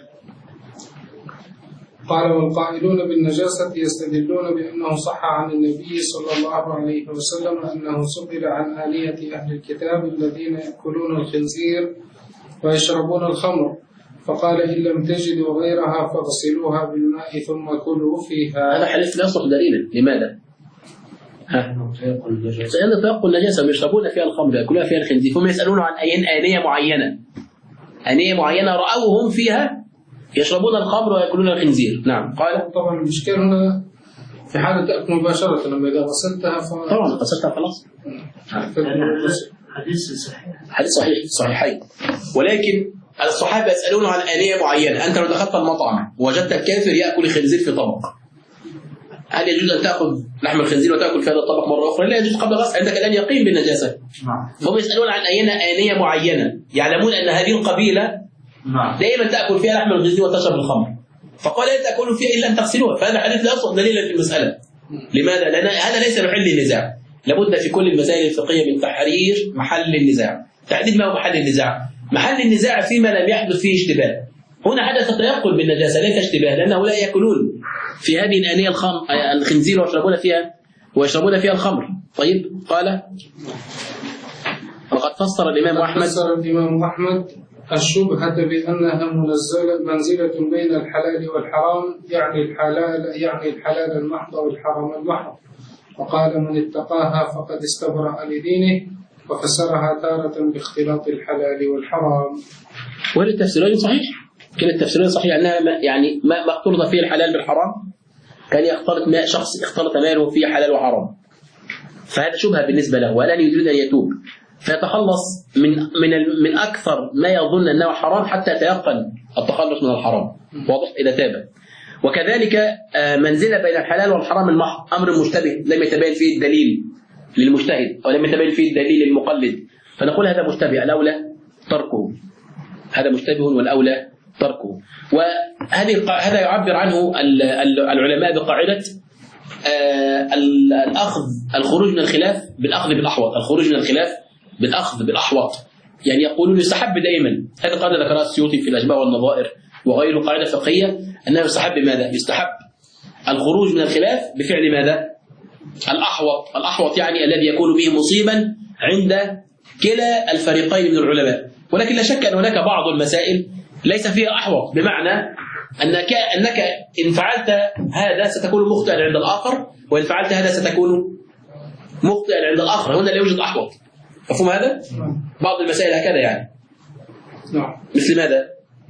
قال والقائلون بالنجاسة يستدلون بأنه صح عن النبي صلى الله عليه وسلم أنه سئل عن آلية أهل الكتاب الذين يأكلون الخنزير ويشربون الخمر، فقال إن لم تجدوا غيرها فاغسلوها بالماء ثم كلوا فيها. هذا حديث لا يصلح دليلا. لماذا؟ لأن تيقن النجاسة ويشربون فيها الخمر يأكلون فيها الخنزير، هم يسألون عن آنية معينة رأوهم فيها يشربون الخمر ويأكلون الخنزير. نعم. قال طبعا المشكلة هنا في حالة تأكل مباشرة، لما إذا غسلتها طبعا غسلتها خلاص. حديث صحيحين. ولكن الصحابة يسألون عن آنية معينة. أنت لو دخلت المطعم ووجدت الكافر يأكل الخنزير في طبق، هل يجوز أن تأخذ لحم الخنزير وتأكل في هذا الطبق مرة أخرى؟ لا يجوز قبل غسل، عندك الآن يقين بالنجاسة. فهم يسألون عن آنية معينة، يعلمون أن هذه القبيلة دائما تأكل فيها لحم الخنزير وتشرب الخمر، فقال لا تأكلوا فيها إلا أن تغسلوها. فهذا حديث لا يصلح دليلا في المسألة. لماذا؟ لأن هذا ليس محل النزاع. لابد في كل المسائل الفقهية من تحرير محل النزاع. تحديد ما هو محل النزاع. محل النزاع فيما لم يحدث فيه اشتباه. هنا حدث تيقن بالنجاسة ليس اشتباه، لأنه لا يأكلون في هذه الآنية الخنزير ويشربون فيها الخمر. طيب. قال وقد فسر الإمام أحمد الشبهة بأنها منزلة بين الحلال والحرام، يعني الحلال المحض والحرام المحض، وقال من اتقاها فقد استبرأ لدينه، وفسرها تارة باختلاط الحلال والحرام. وهذه التفسيرين صحيح، كلا التفسيرين صحيح، أنها يعني ما اختلط فيه الحلال بالحرام كان يختلط شخص اختلط ماله فيه حلال وحرام، فهذا شبهة بالنسبة له والآن يريد أن يتوب فيتخلص من أكثر ما يظن أنه حرام حتى يتيقن التخلص من الحرام، واضح إذا تاب. وكذلك منزلة بين الحلال والحرام المحض أمر مشتبه لم يتبين فيه الدليل للمجتهد أو لم يتبين فيه الدليل للمقلد، فنقول هذا مشتبه الأولى تركه، هذا مشتبه والأولى تركه. وهذا يعبر عنه العلماء بقاعدة الخروج من الخلاف بالأخذ بالأحوط، الخروج من الخلاف بالأخذ بالأحوط، يعني يقولون يستحب دائما، هذا قاعدة ذكرها السيوطي في الأشباه والنظائر وغيره، قاعدة فقهية أنه يستحب ماذا؟ يستحب الخروج من الخلاف بفعل ماذا؟ الأحوط، الأحوط يعني الذي يكون به مصيبا عند كلا الفريقين من العلماء. ولكن لا شك أن هناك بعض المسائل ليس فيها أحوط، بمعنى أنك إن فعلت هذا ستكون مخطئا عند الآخر، وإن فعلت هذا ستكون مخطئا عند الآخر، هنا لا يوجد أحوط. مفهوم هذا؟ بعض المسائل هكذا يعني. مثل ماذا؟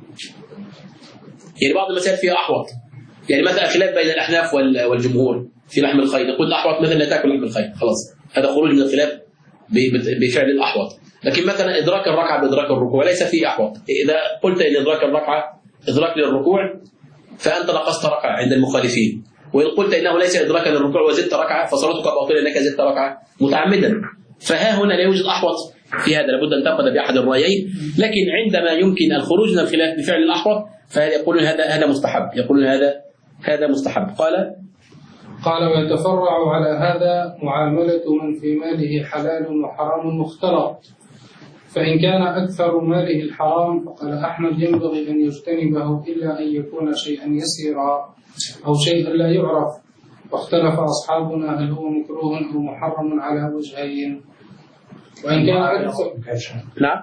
يعني بعض المسائل فيها أحوط، يعني مثلا خلاف بين الأحناف والجمهور في لحم الخيل، نقول الأحوط مثلا لا تأكل لحم الخيل، خلاص هذا خروج من الخلاف بفعل الأحوط. لكن مثلا إدراك الركعة بإدراك الركوع ليس فيه أحوط، إذا قلت إن إدراك الركعة إدراك للركوع فأنت نقصت ركعة عند المخالفين، وإن قلت إنه ليس إدراكا للركوع وزدت ركعة فصلاتك باطلة إنك زدت ركعة متعمدا. فها هنا لا يوجد أحوط في هذا، لابد أن تأخذ بأحد الرأيين. لكن عندما يمكن الخروج من الخلاف بفعل الأحوط فيقولون هذا مستحب، يقولون هذا مستحب. قال ويتفرع على هذا معاملة من في ماله حلال وحرام مختلط، فإن كان أكثر ماله الحرام فقال أحمد ينبغي أن يجتنبه إلا أن يكون شيئا يسيرا أو شيئا لا يعرف، واختلف أصحابنا هل هو مكروه أو محرم على وجهين. وإن كان أكثر نعم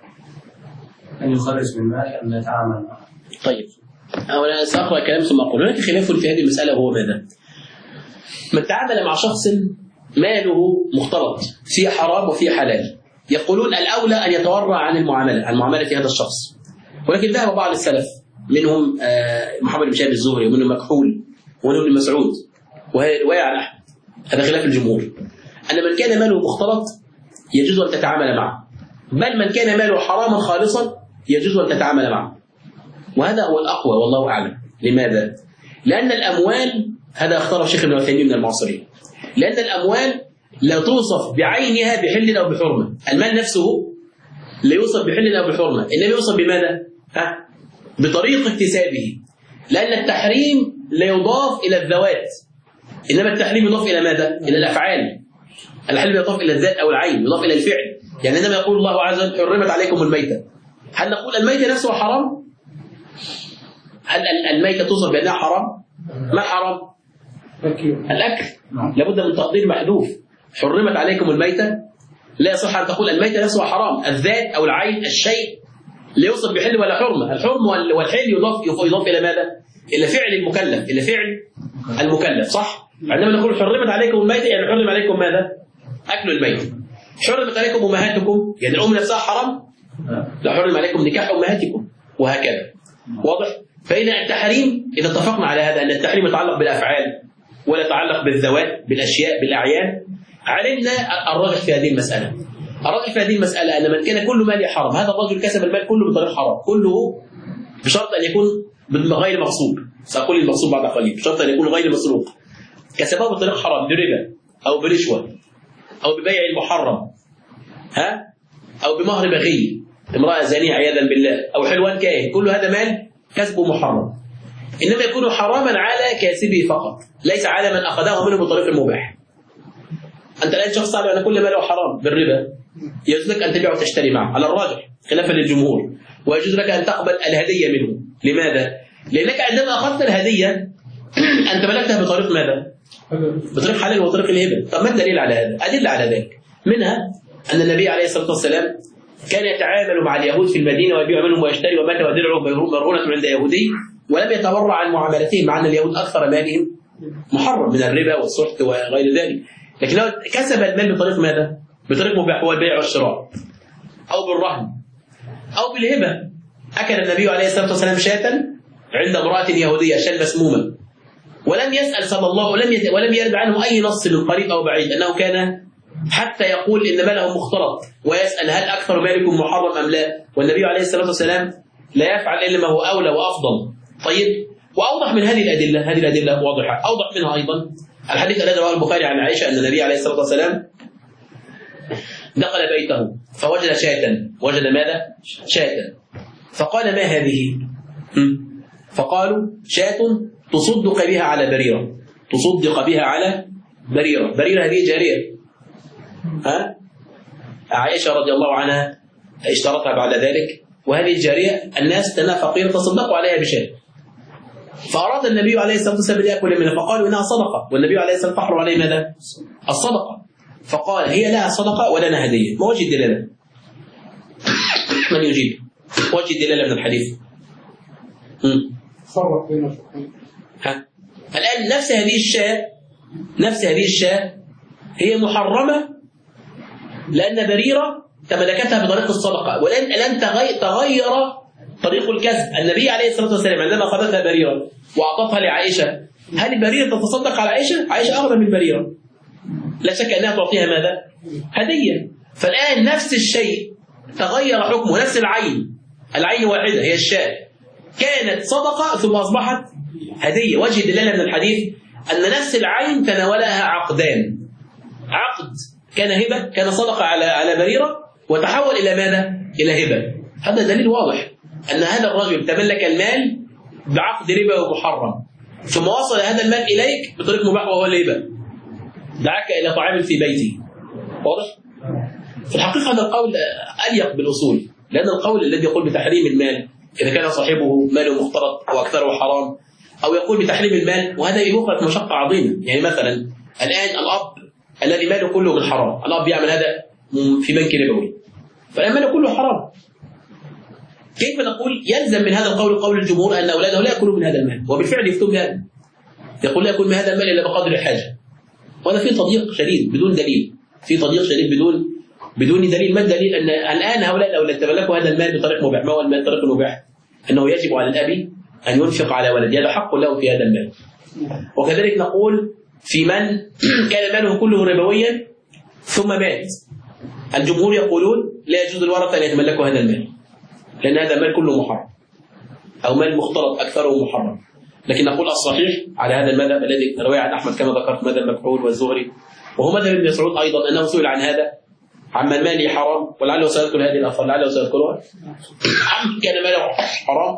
أن يخرج من ماله أم يتعامل معه. طيب أولا سأقرأ كلام ثم أقول. هناك خلاف في هذه المسألة وهو ماذا؟ من تعامل مع شخص ماله مختلط فيه حرام وفيه حلال، يقولون الأولى أن يتورع عن معاملة هذا الشخص. ولكن ذهب بعض السلف منهم محمد بن شهاب الزهري ومنهم مكحول ومنهم ابن مسعود ويا عن أحمد، هذا خلاف الجمهور، أن من كان ماله مختلط يجوز أن تتعامل معه، بل من كان ماله حراما خالصا يجوز أن تتعامل معه. وهذا هو الأقوى والله أعلم. لماذا؟ لأن الأموال، هذا اختاره شيخ ابن عثيمين من المعاصرين، لأن الأموال لا توصف بعينها بحل أو بحرمة. المال نفسه لا يوصف بحل أو بحرمة، إنما يوصف بماذا؟ بطريق اكتسابه. لأن التحريم لا يضاف إلى الذوات، إنما التحريم يضاف إلى ماذا؟ إلى الأفعال. الحل يضاف إلى الذات أو العين، يضاف إلى الفعل. يعني عندما يقول الله عز وجل حرمت عليكم الميتة، هل نقول الميتة نفسها حرام؟ هل الميتة توصف بأنها حرام؟ ما الحرام؟ الأكل. لابد من تقدير محذوف. حرمت عليكم الميتة لا يصح أن تقول الميتة نفسها حرام. الذات أو العين الشيء لا يوصف بحل ولا حرمة. الحرم والحل يضاف إلى ماذا؟ إلى فعل المكلف، إلى فعل المكلف، صح؟ عندما نقول حرمت عليكم الميتة يعني حرم عليكم ماذا؟ أكل الميتة. حرمت عليكم أمهاتكم يعني الأم نفسها حرام؟ لا، حرم عليكم نكاح أمهاتكم، وهكذا. واضح؟ فإن التحريم إذا اتفقنا على هذا أن التحريم يتعلق بالأفعال ولا يتعلق بالذوات بالأشياء بالأعيان، علمنا الراجح في هذه المسألة. الراجح في هذه المسألة أن من كان كل ماله حرام، هذا الرجل كسب المال كله بطريق حرام، كله بشرط أن يكون غير مغصوب. سأقول المغصوب بعد قليل، بشرط أن يكون غير مسروق. كسبه بطريق حرام، بربا أو برشوة أو ببيع المحرم، أو بمهر بغي، امرأة زانية عياذا بالله، أو حلوان كاهن، كل هذا مال كسبه محرم. إنما يكون حراما على كاسبه فقط، ليس على من أخذه منه بطريق المباح. أنت الآن شخص تعلم أن كل ماله حرام بالربا، يجوز لك أن تبيع وتشتري معه على الراجح خلافا للجمهور، ويجوز لك أن تقبل الهدية منه. لماذا؟ لأنك عندما أخذت الهدية أنت ملكتها بطريق ماذا؟ بطريق حلال وطريق الهبة. طب ما الدليل على هذا؟ أدلة على ذلك، منها أن النبي عليه الصلاة والسلام كان يتعامل مع اليهود في المدينة ويبيع منهم ويشتري ومات ودرعه مرهونة عند يهودي، ولم يتورع عن معاملتهم، مع أن اليهود أكثر مالهم محرم من الربا والسحت وغير ذلك، لكنه كسب المال بطريق ماذا؟ بطريق مباح، هو البيع والشراء أو بالرهن أو بالهبة. أكل النبي عليه الصلاة والسلام شاة عند امرأة يهودية، شاة مسمومة، ولم يسأل صلى الله ولم يرد عنه أي نص من قريب أو بعيد أنه كان حتى يقول إن ماله مختلط ويسأل هل أكثر مالكم محرم أم لا، والنبي عليه الصلاة والسلام لا يفعل إلا ما هو أولى وأفضل. طيب، وأوضح من هذه الأدلة واضحة، أوضح منها أيضا الحديث الذي رواه البخاري عن عائشة أن النبي عليه الصلاة والسلام دخل بيته فوجد شاة، وجد ماذا؟ شاة، فقال ما هذه؟ فقالوا شاة تصدق بها على بريرة، تصدق بها على بريرة. بريرة هذه جارية، عائشة رضي الله عنها اشترتها بعد ذلك، وهذه الجارية الناس تنا فقيرة تصدقوا عليها بشاة، فأراد النبي عليه الصلاة والسلام أن يأكل منها، فقالوا إنها صدقة، والنبي عليه الصلاة والسلام تحرم عليه ماذا؟ الصدقة، فقال هي لها صدقة ولنا هدية. ما وجه الدلالة؟ من يجيب؟ وجه الدلالة من الحديث؟ فرق بين الفقهين. الآن نفس هذه الشاة هي محرمة لأن بريرة تملكتها بطريق الصدقة، ولن تغير طريق الكسب. النبي عليه الصلاة والسلام عندما أخذتها بريرة وأعطتها لعائشة، هل بريرة تتصدق على عائشة؟ عائشة أغنى من بريرة، لا شك أنها تعطيها ماذا؟ هدية. فالآن نفس الشيء تغير حكمه، نفس العين واحدة هي الشاة، كانت صدقة ثم أصبحت هدية. وجه الدلالة من الحديث أن نفس العين تناولها عقدان، عقد كان هبة، كان صدقة على بريرة، وتحول إلى ماذا؟ إلى هبة. هذا دليل واضح أن هذا الرجل تملك المال بعقد ربا ومحرم، ثم وصل هذا المال إليك بطريق مباح وهو الهبة، دعاك إلى طعام في بيتي. واضح؟ في الحقيقة هذا القول أليق بالأصول، لأن القول الذي يقول بتحريم المال إذا كان صاحبه ماله مختلط أو أكثره حرام، أو يقول بتحريم المال، وهذا يوقف مشقة عظيمة. يعني مثلا الآن الأب الذي ماله كله من حرام، الأب يعمل هذا في بنك ربوي، فالآن ماله كله حرام، كيف نقول يلزم من هذا القول قول الجمهور أن أولاده لا يأكلون من هذا المال؟ وبالفعل يفتون بهذا، يقول لا يأكل من هذا المال إلا بقدر الحاجة، وهذا فيه تضييق شديد بدون دليل، فيه تضييق شديد بدون دليل. ما الدليل؟ أن الآن هؤلاء الأولاد تملكوا هذا المال بطريق مباح. ما هو المال بطريق المباح؟ أنه يجب على الأب أن ينفق على ولده، هذا حق له في هذا المال. وكذلك نقول في من كان ماله كله ربويا ثم مات، الجمهور يقولون لا يجوز الورثة أن يتملكوا هذا المال، لأن هذا المال كله محرم أو مال مختلط أكثره محرم. لكن نقول الصحيح على هذا المذهب الذي رواه عن أحمد كما ذكرت، مذهب مكحول والزهري، وهو مذهب ابن مسعود أيضا، أنه سئل عن هذا عمن ماله حرام، ولعله سيذكر هذه الأثر، لعله سيذكرها، كان ماله حرام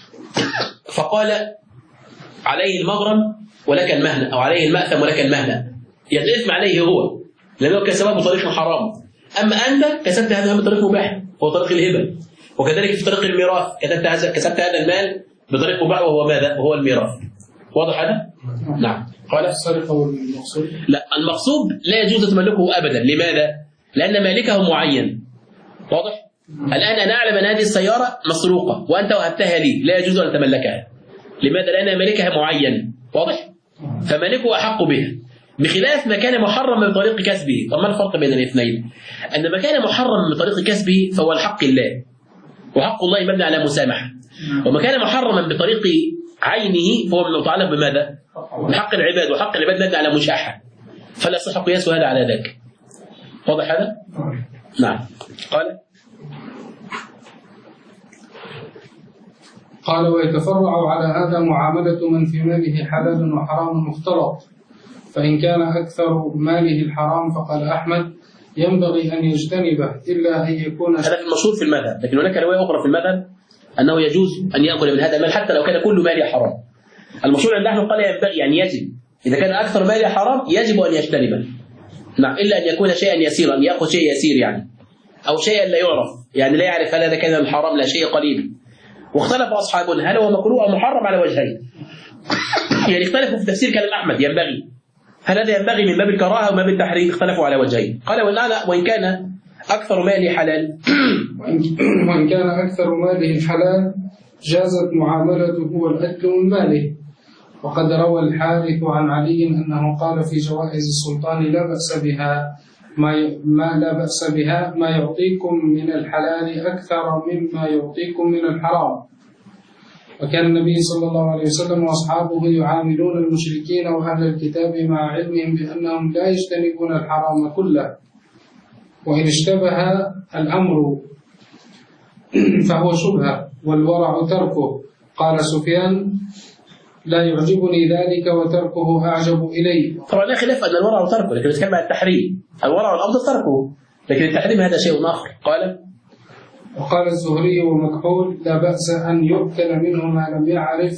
فقال عليه المغرم ولك المهنة، أو عليه المأثم ولك المهنة، يتإثم عليه هو لأنه كسبه بطريق حرام، أما أنت كسبت هذا بطريق مباح وهو طريق الهبة. وكذلك في طريق الميراث كسبت هذا المال بطريق مباح وهو ماذا؟ وهو الميراث. واضح هذا؟ نعم. قال السرقة والمقصود؟ لا، المقصود لا يجوز تملكه أبدا. لماذا؟ لأن مالكه معين. واضح؟ الآن أنا أعلم أن هذه السيارة مسروقة وأنت وهبتها لي، لا يجوز أن تملكها. لماذا؟ لأن مالكها معين. واضح؟ فمالكه أحق بها، بخلاف ما كان محرم بطريق كسبه. طب ما الفرق بين الاثنين؟ أن ما كان محرم بطريق كسبه فهو الحق الله، وحق الله مبني على مسامحة، وما كان محرما بطريق عينه فهو متعلق بماذا؟ بحق العباد، وحق العباد مبني على مشاحة، فلا يصح قياس هذا على ذاك. واضح هذا؟ نعم. قال ويتفرع على هذا معاملة من في ماله حلال وحرام مختلط، فإن كان أكثر ماله الحرام فقال أحمد ينبغي أن يجتنبه إلا أن يكون هذا المشهور في المذهب، لكن هناك رواية أخرى في المذهب أنه يجوز أن يأكل من هذا المال حتى لو كان كل ماله حرام. المشهور عند أحمد قال ينبغي، يعني يجب، إذا كان أكثر ماله حرام يجب أن يجتنبه. نعم، إلا أن يكون شيئا يسيرا، أن يأخذ شيء يسير يعني، أو شيئا لا يعرف، يعني لا يعرف هل هذا كان الحرام، لا شيء قليل. واختلف أصحابنا هل هو مكروه أو محرم على وجهين، يعني اختلفوا في تفسير كلام أحمد ينبغي، هل هذا ينبغي من باب الكراهة أو من باب التحريم؟ اختلفوا على وجهين. قال وإن كان أكثر مالي حلال وإن كان أكثر ماله الحلال جازت معاملته والأكل من ماله. وقد روى الحارث عن علي أنه قال في جوائز السلطان لا بأس بها ما يعطيكم من الحلال أكثر مما يعطيكم من الحرام. وكان النبي صلى الله عليه وسلم وأصحابه يعاملون المشركين وأهل الكتاب مع علمهم بأنهم لا يجتنبون الحرام كله، وإن اشتبه الأمر فهو شبهة والورع تركه. قال سفيان لا يعجبني ذلك وتركه أعجب إلي. طبعا لا خلاف أن الورع تركه، لكن نتكلم عن التحريم. الورع والأفضل تركه، لكن التحريم هذا شيء آخر. وقال الزهري ومكحول لا بأس أن يؤكل منه ما لم يعرف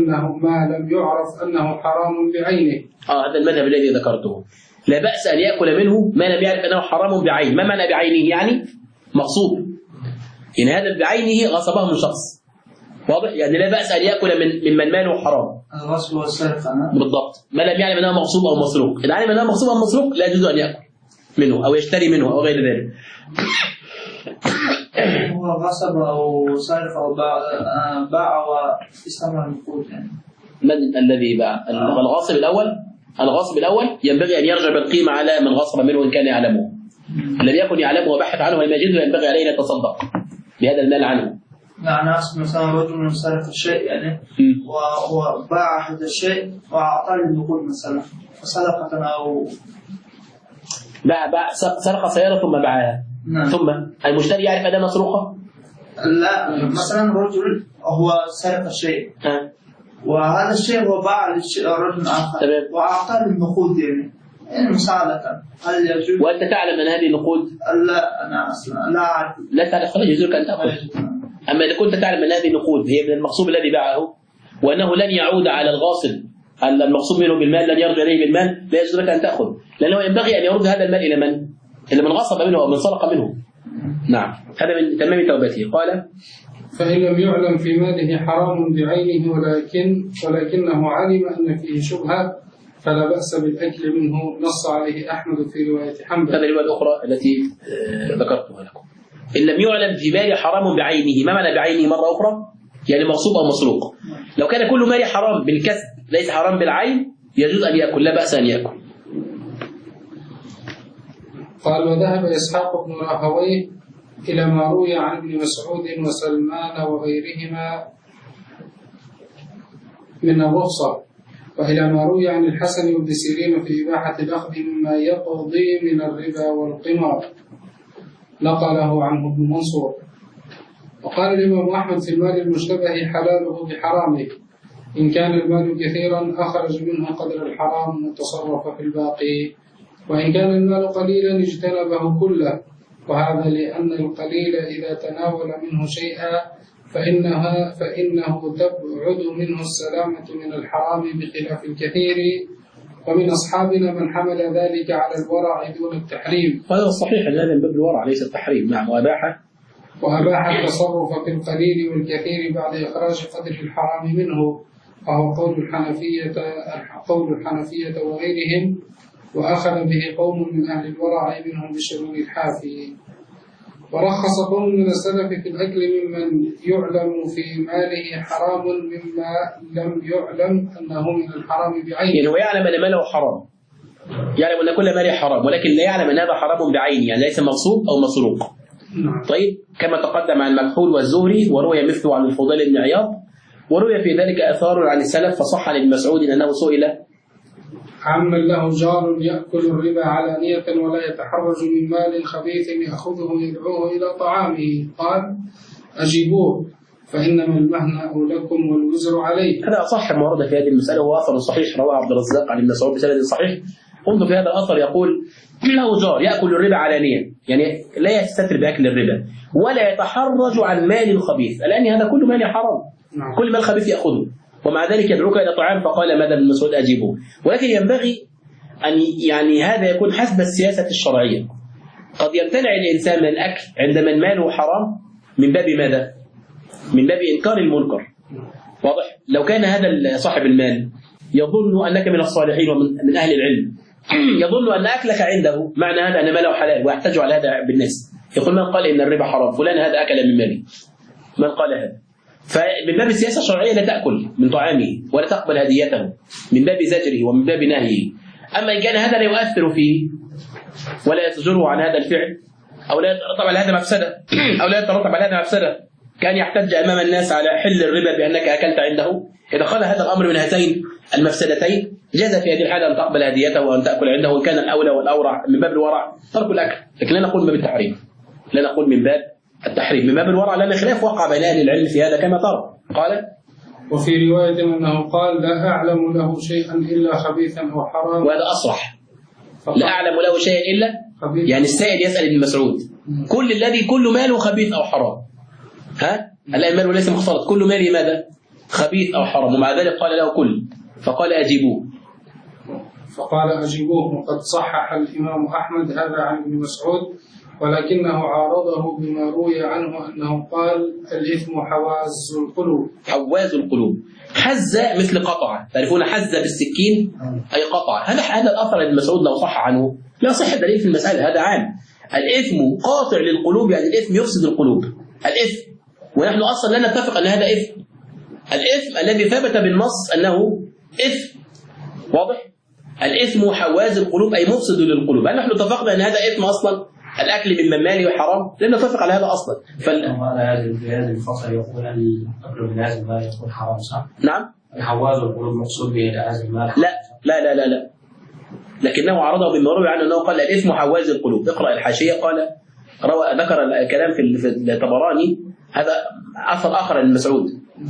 أنه حرام بعينه. هذا المذهب الذي ذكرته، لا بأس أن يأكل منه ما لم يعرف أنه حرام بعينه. ما معنى بعينه؟ يعني مغصوب، إن هذا بعينه غصبه من شخص، واضح؟ يعني لا بأس أن يأكل ممن ماله حرام. الغصب والسرقة بالضبط، ما لم يعلم أنه مغصوب أو مسروق. إن علم أنه مغصوب أو مسروق لا يجوز أن يأكل منه أو يشتري منه أو غير ذلك. هو غصب أو سرق أو باع واستمر النقود يعني. من الذي باع؟ الغاصب الأول ينبغي أن يرجع بالقيمة على من غصب منه إن كان يعلمه. لم يكن يعلمه وبحث عنه ولم يجده ينبغي عليه أن يتصدق بهذا المال عنه. يعني أصل مثلا رجل سرق الشيء يعني وهو باع هذا الشيء وأعطاه النقود مثلا فصدقة أو باع سرق سيارة ثم باعها. نعم. ثم المشتري يعرف أنها مسروقة؟ لا، مثلا رجل هو سرق الشيء وهذا الشيء هو باع لرجل آخر وأعطاه النقود يعني مساعدة. هل يجوز؟ وأنت تعلم أن هذه نقود؟ لا، أنا أصلا لا أعرف. لا تعرف، خلاص يجوز لك أن تأخذ. أما إذا كنت تعلم أن هذه نقود هي من المغصوب الذي باعه وأنه لن يعود على الغاصب المغصوب منه بالمال، لن يرجع إليه بالمال، لا يجوز لك أن تأخذ، لأنه ينبغي أن يرد هذا المال إلى من؟ إلى من غصب منه أو من سرق منه. نعم، هذا من تمام توبته. قال فإن لم يعلم في ماله حرام بعينه ولكنه علم أن فيه شبهة فلا بأس بالأكل منه، نص عليه أحمد في رواية حنبل. هذه الرواية الأخرى التي ذكرتها لكم. إن لم يعلم في ماله حرام بعينه، ما معنى بعينه مرة أخرى؟ يعني مغصوب أو مسروق. لو كان كل ماله حرام بالكسب ليس حرام بالعين يجوز أن يأكل، لا بأس أن يأكل. قال وذهب إسحاق بن راهويه إلى ما روي عن ابن مسعود وسلمان وغيرهما من الرخصة، وإلى ما روي عن الحسن وابن سيرين في إباحة الأخذ مما يقضي من الربا والقمار، نقله عنه ابن منصور. وقال الإمام أحمد في المال المشتبه حلاله بحرامه، إن كان المال كثيرا أخرج منه قدر الحرام وتصرف في الباقي، وإن كان المال قليلا اجتنبه كله، وهذا لأن القليل إذا تناول منه شيئا فإنه تبعد منه السلامة من الحرام بخلاف الكثير، ومن أصحابنا من حمل ذلك على الورع دون التحريم. هذا الصحيح أن هذا من باب الورع ليس التحريم. نعم، وأباح التصرف في القليل والكثير بعد إخراج قدر الحرام منه، وهو قول الحنفية وغيرهم، وأخذ به قوم من أهل الورع منهم بشرور الحافي. ورخص قوم من السلف في الأكل ممن يعلم في ماله حرام مما لم يعلم أنه من الحرام بعينه. يعني هو يعلم أن ماله حرام، يعلم أن كل ماله حرام، ولكن لا يعلم أن هذا حرام بعينه، يعني ليس مغصوب أو مسروق. طيب، كما تقدم عن مكحول والزهري، وروي مثله عن الفضيل بن عياض، وروي في ذلك آثار عن السلف، فصح عن ابن مسعود أنه سئل عمن له جار يأكل الربا علانية ولا يتحرج من مال خبيث يأخذه يدعوه إلى طعامه، قال أجيبوه فإنما المهنة لكم والوزر عليه. هذا أصح ما ورد في هذه المسألة، هو أثر صحيح رواه عبد الرزاق عن ابن مسعود بسند صحيح. انظر في هذا الأثر، يقول له جار يأكل الربا علانية، يعني لا يستتر بأكل الربا ولا يتحرج عن مال خبيث، لأن هذا كل مال حرام، كل مال خبيث يأخذه، ومع ذلك يدعوك إلى طعام، فقال ماذا ابن مسعود أجيبه. ولكن ينبغي أن يعني هذا يكون حسب السياسة الشرعية. قد يمتنع الإنسان من الأكل عند من ماله حرام من باب ماذا؟ من باب إنكار المنكر، واضح؟ لو كان هذا صاحب المال يظن أنك من الصالحين ومن أهل العلم، يظن أن أكلك عنده معنى هذا أن ماله حلال ويحتاج على هذا بالناس، يقول من قال إن الربا حرام؟ فلان هذا أكل من مالي. من قال هذا؟ فمن باب السياسة الشرعية لا تأكل من طعامه ولا تقبل هديته، من باب زجره ومن باب نهيه. أما إن كان هذا لا يؤثر فيه ولا يزجره عن هذا الفعل، أو لا يترتب على هذا مفسدة، أو لا يترتب على هذا مفسدة، كان يحتج أمام الناس على حل الربا بأنك أكلت عنده، إذا خلى هذا الأمر من هاتين المفسدتين جاز في هذه الحالة أن تقبل هديته وأن تأكل عنده، وإن كان الأولى والأورع من باب الورع ترك الأكل، لكن لا نقول من باب التحريم، لا نقول من باب التحريم، من باب الورع، لأن خلاف وقع بين أهل العلم في هذا كما ترى. قال وفي رواية أنه قال لا أعلم له شيئا إلا خبيثا أو حرام، وهذا أصرح، لا أعلم له شيئا إلا خبيث. يعني السائل يسأل ابن مسعود كل الذي كل ماله خبيث أو حرام، الأئمة وليس مختلط، كل ماله ماذا؟ خبيث أو حرام، ومع ذلك قال له كل، فقال أجيبوه، فقال أجيبوه. وقد صحح الإمام أحمد هذا عن ابن مسعود، ولكنه عارضه بما روي عنه أنه قال الإثم حواز القلوب. حواز القلوب، حز مثل قطع، تعرفون حز بالسكين أي قطع، هذا الأثر ابن مسعود لو صح عنه لا صح دليل في المسألة، هذا عام. الإثم قاطع للقلوب، يعني الإثم يفسد القلوب، الإثم، ونحن أصلا لا نتفق أن هذا إثم، الإثم الذي ثبت بالنص أنه إثم، واضح؟ الإثم حواز القلوب أي مفسد للقلوب، هل نحن اتفقنا أن هذا إثم أصلا؟ الأكل من مالي وحرام، لن نتفق على هذا أصلا. في هذه الفصل يقول أن الأكل من هذا المال يكون حرام، صح؟ نعم. حواز القلوب مقصود به هذا المال؟ لا، لكنه عرضه بما روي عنه أنه قال الإثم حواز القلوب. اقرأ الحاشية، قال ذكر الكلام في الطبراني، هذا أثر آخر عن المسعود،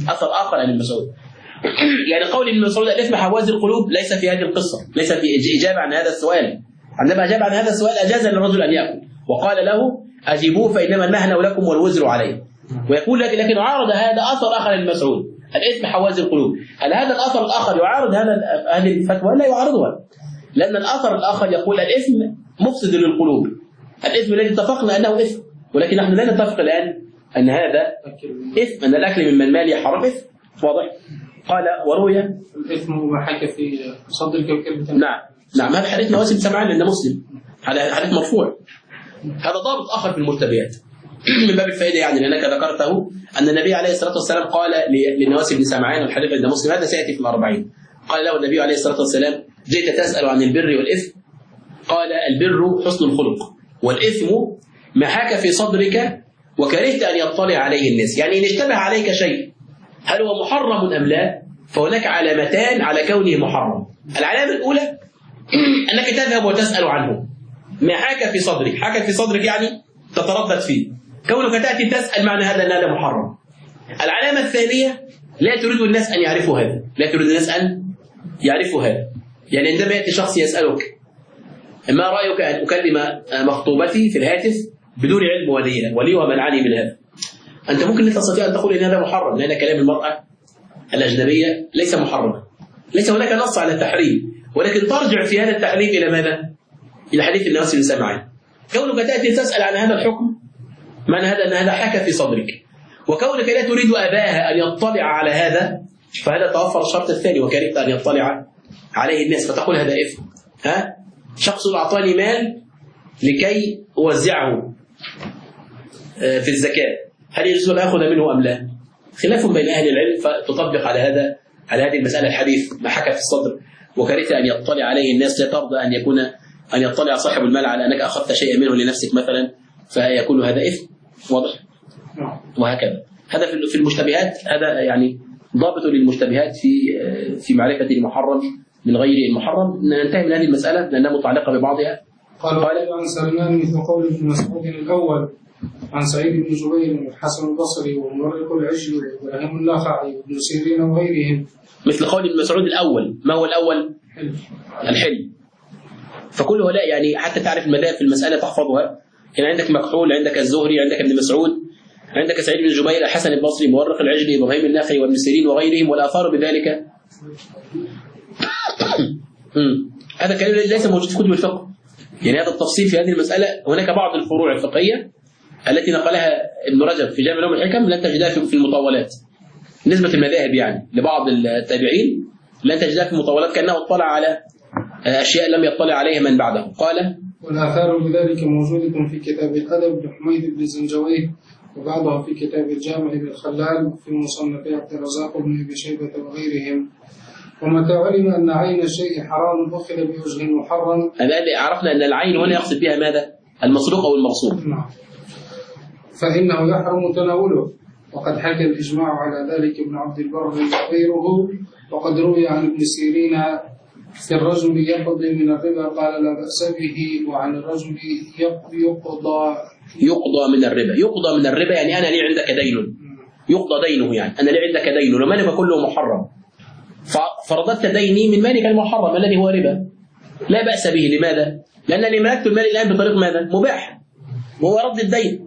يعني قول ابن مسعود الإثم حواز القلوب ليس في هذه القصة، ليس في إجابة عن هذا السؤال. عندما أجاب عن هذا السؤال أجاز للرجل أن يأكل، وقال له أجيبوه فإنما المهنة لكم والوزر عليه. ويقول لكن عارض هذا أثر آخر عن المسعود الإثم حواز القلوب. هل هذا الأثر الآخر يعارض هذه الفتوى؟ لا يعارضها، لأن الأثر الآخر يقول الإثم مفسد للقلوب، الإثم الذي اتفقنا أنه إثم، ولكن نحن لا نتفق الآن أن هذا إثم، أن الأكل من مال حرام إثم، واضح؟ قال وروي الإثم ما حكى في صدرك وكلمة. نعم، هذا حديث نواس بن سمعان لأنه مسلم، هذا حديث مرفوع. هذا ضابط آخر في المرتبيات من باب الفائدة، يعني لأنك ذكرته أن النبي عليه الصلاة والسلام قال لنواس بن سمعان، والحديث عند مسلم، هذا سيأتي في الأربعين، قال له النبي عليه الصلاة والسلام جئت تسأل عن البر والإثم؟ قال البر حسن الخلق، والإثم ما حاك في صدرك وكرهت أن يطلع عليه الناس. يعني إن اشتبه عليك شيء هل هو محرم أم لا، فهناك علامتان على كونه محرم. العلامة الأولى أنك تذهب وتسأل عنه، ما حاك في صدرك، حاك في صدرك يعني تتردد فيه، كونك تأتي تسأل معنى هذا أن هذا محرم. العلامة الثانية لا تريد الناس أن يعرفوا هذا، لا تريد الناس أن يعرفوا هذا. يعني عندما يأتي شخص يسألك ما رأيك أن أكلم مخطوبتي في الهاتف بدون علم وليها منعني من هذا، أنت ممكن لا تستطيع أن تقول إن هذا محرم، لأن كلام المرأة الأجنبية ليس محرما، ليس هناك نص على التحريم، ولكن ترجع في هذا التحريم إلى ماذا؟ إلى حديث النواس بن سمعان. كونك تأتي تسأل عن هذا الحكم معنى هذا أن هذا حكى في صدرك، وكونك لا تريد أباها أن يطلع على هذا، فهذا توفر الشرط الثاني، وكرهت أن يطلع عليه الناس، فتقول هذا إثم. شخص أعطاني مال لكي أوزعه في الزكاة، هل يجوز أن أخذ منه أم لا؟ خلاف بين أهل العلم، فتطبق على هذه المسألة الحديث ما حكى في الصدر وكرهت أن يطلع عليه الناس، لا ترضى أن يطلع صاحب المال على أنك أخذت شيئا منه لنفسك مثلا، فيكون هذا إثم، واضح؟ وهكذا. هذا في المشتبهات، هذا يعني ضابط للمشتبهات في معرفة المحرم من غير المحرم. ننتهي من هذه المسألة لأنها متعلقة ببعضها. قال عن سلمان مثل قول ابن مسعود الأول، عن سعيد بن جبير والحسن البصري ومورق العجل وإبراهيم النخعي وابن سيرين وغيرهم. مثل قول ابن مسعود الأول، ما هو الأول؟ الحلم. فكل هؤلاء يعني حتى تعرف المذاهب في المسألة تحفظها. يعني عندك مكحول، عندك الزهري، عندك ابن مسعود، عندك سعيد بن جبير، الحسن البصري، مورق العجل، إبراهيم النخعي وابن سيرين وغيرهم، والآثار بذلك. هذا كلام ليس موجود في كتب الفقه. يعني هذا التفصيل في هذه المسألة، هناك بعض الفروع الفقهية التي نقلها ابن رجب في جامع علوم الحكم لن تجدها في المطولات. نسبة المذاهب يعني لبعض التابعين لن تجدها في المطولات، كأنه اطلع على أشياء لم يطلع عليها من بعده. قال والآثار بذلك موجودة في كتاب الأدب لحميد بن زنجويه، وبعضها في كتاب الجامع للخلال، وفي مصنف عبد الرزاق بن أبي شيبة وغيرهم. ومتى علم أن عين الشيء حرام أخذ بوجه محرم. عرفنا أن العين هنا يقصد بها ماذا؟ المصدوق أو المغصوب. نعم. فإنه يحرم تناوله، وقد حكى الإجماع على ذلك ابن عبد البر وغيره. وقد روي عن ابن سيرين في الرجل يقضي من الربا قال لا بأس به، وعن الرجل يقضى من الربا. يقضى من الربا يعني أنا لي عندك دين، يقضى دينه، يعني أنا لي عندك دين ومالك كله محرم، فرددت ديني من مالك المحرم الذي هو ربا، لا بأس به. لماذا؟ لأنني ملكت المال الآن بطريق ماذا؟ مباح، وهو رد الدين.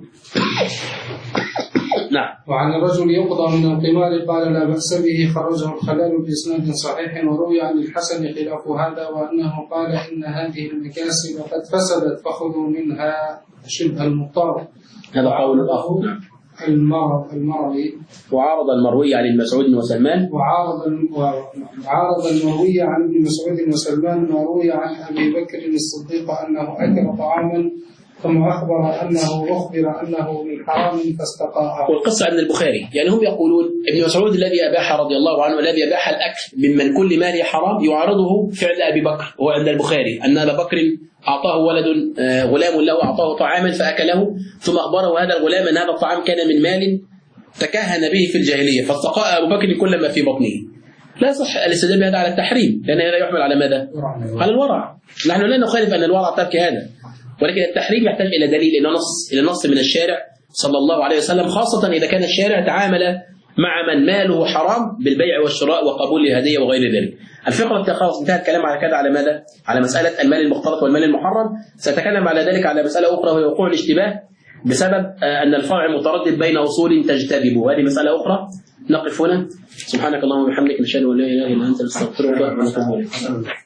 نعم. وعن الرجل يقضى من القمار قال لا بأس به، خرجه الخلال بإسناد صحيح. وروي عن الحسن خلاف هذا، وأنه قال إن هذه المكاسب قد فسدت فخذوا منها شبه المضطر. هذا قول الآخر. المروي. وعارض المروي عن المسعود وسلمان. وعارض المروي عن ابن مسعود وسلمان ما روي عن أبي بكر الصديق أنه أكل طعاما ثم أخبر أنه من حرام فاستقاء. والقصة عند البخاري، يعني هم يقولون ابن مسعود الذي أباح رضي الله عنه الذي أباح الأكل ممن كل ماله حرام، يعارضه فعل أبي بكر. هو عند البخاري أن أبا بكر أعطاه غلام له أعطاه طعاما فأكله، ثم أخبره هذا الغلام أن هذا الطعام كان من مال تكهن به في الجاهلية، فاستقاء أبو بكر كل ما في بطنه. لا يصح الاستدلال بهذا على التحريم، لأن هذا يحمل على ماذا؟ على الورع. نحن لا نخالف أن الورع ترك هذا، ولكن التحريم يحتاج إلى دليل، إلى نص من الشارع صلى الله عليه وسلم، خاصة إذا كان الشارع تعامل مع من ماله حرام بالبيع والشراء وقبول الهدية وغير ذلك. الفقرة خلاص انتهى الكلام على كذا، على ماذا؟ على مسألة المال المختلط والمال المحرم. سأتكلم على ذلك على مسألة أخرى وهي وقوع الاشتباه بسبب أن الفرع متردد بين أصول تجتذبه، هذه مسألة أخرى. نقف هنا. سبحانك اللهم وبحمدك نشهد أن لا إله إلا أنت نستغفرك ونتوب إليك.